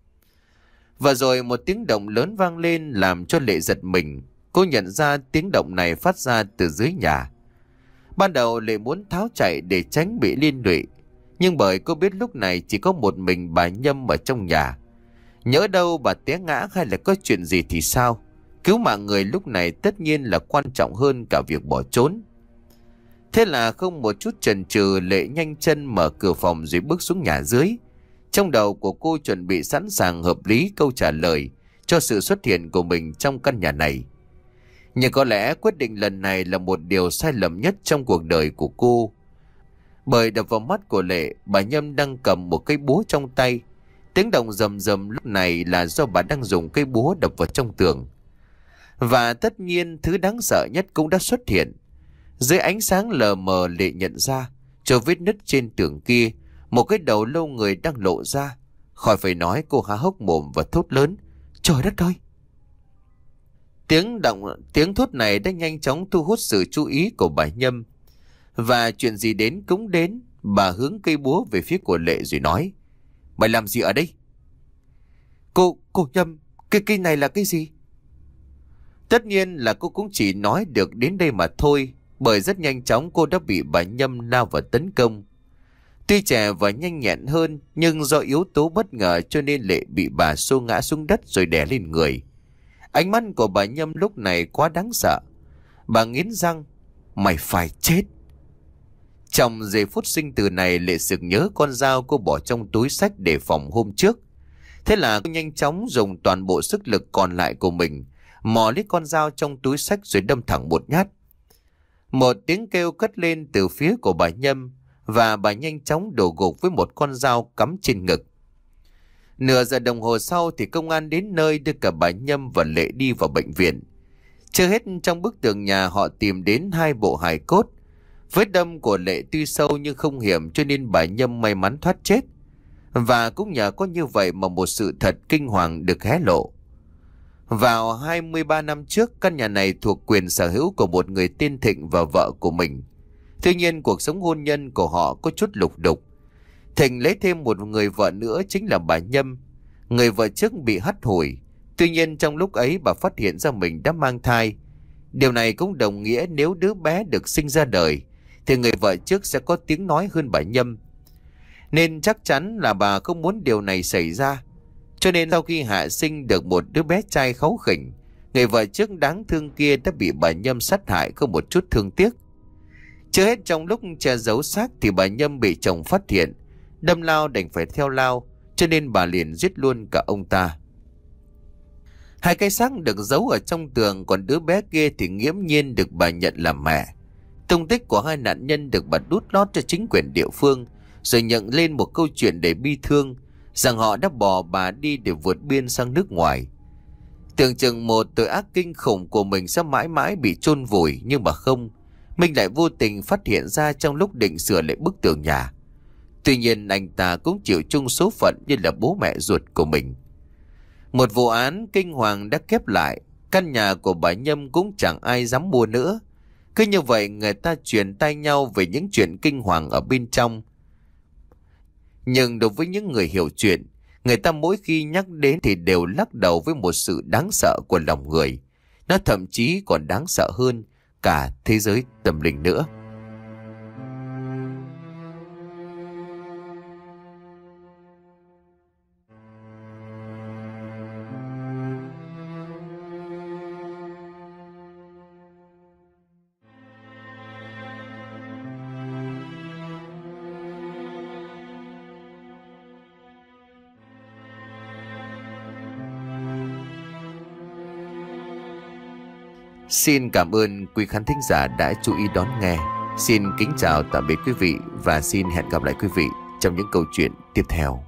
Và rồi một tiếng động lớn vang lên làm cho Lệ giật mình. Cô nhận ra tiếng động này phát ra từ dưới nhà. Ban đầu Lệ muốn tháo chạy để tránh bị liên lụy, nhưng bởi cô biết lúc này chỉ có một mình bà Nhâm ở trong nhà. Nhỡ đâu bà té ngã hay là có chuyện gì thì sao? Cứu mạng người lúc này tất nhiên là quan trọng hơn cả việc bỏ trốn. Thế là không một chút chần chừ, Lệ nhanh chân mở cửa phòng rồi bước xuống nhà dưới. Trong đầu của cô chuẩn bị sẵn sàng hợp lý câu trả lời cho sự xuất hiện của mình trong căn nhà này. Nhưng có lẽ quyết định lần này là một điều sai lầm nhất trong cuộc đời của cô. Bởi đập vào mắt của Lệ, bà Nhâm đang cầm một cây búa trong tay. Tiếng động rầm rầm lúc này là do bà đang dùng cây búa đập vào trong tường. Và tất nhiên thứ đáng sợ nhất cũng đã xuất hiện. Dưới ánh sáng lờ mờ, Lệ nhận ra cho vết nứt trên tường kia, một cái đầu lâu người đang lộ ra. Khỏi phải nói, cô há hốc mồm và thốt lớn: Trời đất ơi! Tiếng động, tiếng thốt này đã nhanh chóng thu hút sự chú ý của bà Nhâm. Và chuyện gì đến cũng đến. Bà hướng cây búa về phía của Lệ rồi nói: Mày làm gì ở đây? Cô, cô Nhâm, cái cây này là cái gì? Tất nhiên là cô cũng chỉ nói được đến đây mà thôi, bởi rất nhanh chóng cô đã bị bà Nhâm lao vào tấn công. Tuy trẻ và nhanh nhẹn hơn, nhưng do yếu tố bất ngờ cho nên Lệ bị bà xô ngã xuống đất rồi đè lên người. Ánh mắt của bà Nhâm lúc này quá đáng sợ. Bà nghiến răng, mày phải chết. Trong giây phút sinh tử này, Lệ sực nhớ con dao cô bỏ trong túi xách để phòng hôm trước. Thế là cô nhanh chóng dùng toàn bộ sức lực còn lại của mình, mò lấy con dao trong túi xách rồi đâm thẳng một nhát. Một tiếng kêu cất lên từ phía của bà Nhâm, và bà nhanh chóng đổ gục với một con dao cắm trên ngực. Nửa giờ đồng hồ sau thì công an đến nơi đưa cả bà Nhâm và Lệ đi vào bệnh viện. Chưa hết, trong bức tường nhà họ tìm đến hai bộ hài cốt. Vết đâm của Lệ tuy sâu nhưng không hiểm cho nên bà Nhâm may mắn thoát chết. Và cũng nhờ có như vậy mà một sự thật kinh hoàng được hé lộ. Vào hai mươi ba năm trước, căn nhà này thuộc quyền sở hữu của một người tên Thịnh và vợ của mình. Tuy nhiên cuộc sống hôn nhân của họ có chút lục đục. Thịnh lấy thêm một người vợ nữa chính là bà Nhâm. Người vợ trước bị hắt hủi. Tuy nhiên trong lúc ấy bà phát hiện ra mình đã mang thai. Điều này cũng đồng nghĩa nếu đứa bé được sinh ra đời thì người vợ trước sẽ có tiếng nói hơn bà Nhâm. Nên chắc chắn là bà không muốn điều này xảy ra. Cho nên sau khi hạ sinh được một đứa bé trai kháu khỉnh, người vợ trước đáng thương kia đã bị bà Nhâm sát hại không một chút thương tiếc. Chưa hết, trong lúc che giấu xác thì bà Nhâm bị chồng phát hiện, đâm lao đành phải theo lao, cho nên bà liền giết luôn cả ông ta. Hai cái xác được giấu ở trong tường, còn đứa bé kia thì nghiễm nhiên được bà nhận làm mẹ. Tung tích của hai nạn nhân được bà đút lót cho chính quyền địa phương, rồi nhận lên một câu chuyện để bi thương rằng họ đã bỏ bà đi để vượt biên sang nước ngoài. Tưởng chừng một tội ác kinh khủng của mình sẽ mãi mãi bị chôn vùi, nhưng mà không. Minh lại vô tình phát hiện ra trong lúc định sửa lại bức tường nhà. Tuy nhiên anh ta cũng chịu chung số phận như là bố mẹ ruột của mình. Một vụ án kinh hoàng đã khép lại. Căn nhà của bà Nhâm cũng chẳng ai dám mua nữa. Cứ như vậy người ta truyền tai nhau về những chuyện kinh hoàng ở bên trong. Nhưng đối với những người hiểu chuyện, người ta mỗi khi nhắc đến thì đều lắc đầu với một sự đáng sợ của lòng người. Nó thậm chí còn đáng sợ hơn cả thế giới tâm linh nữa. Xin cảm ơn quý khán thính giả đã chú ý đón nghe. Xin kính chào tạm biệt quý vị và xin hẹn gặp lại quý vị trong những câu chuyện tiếp theo.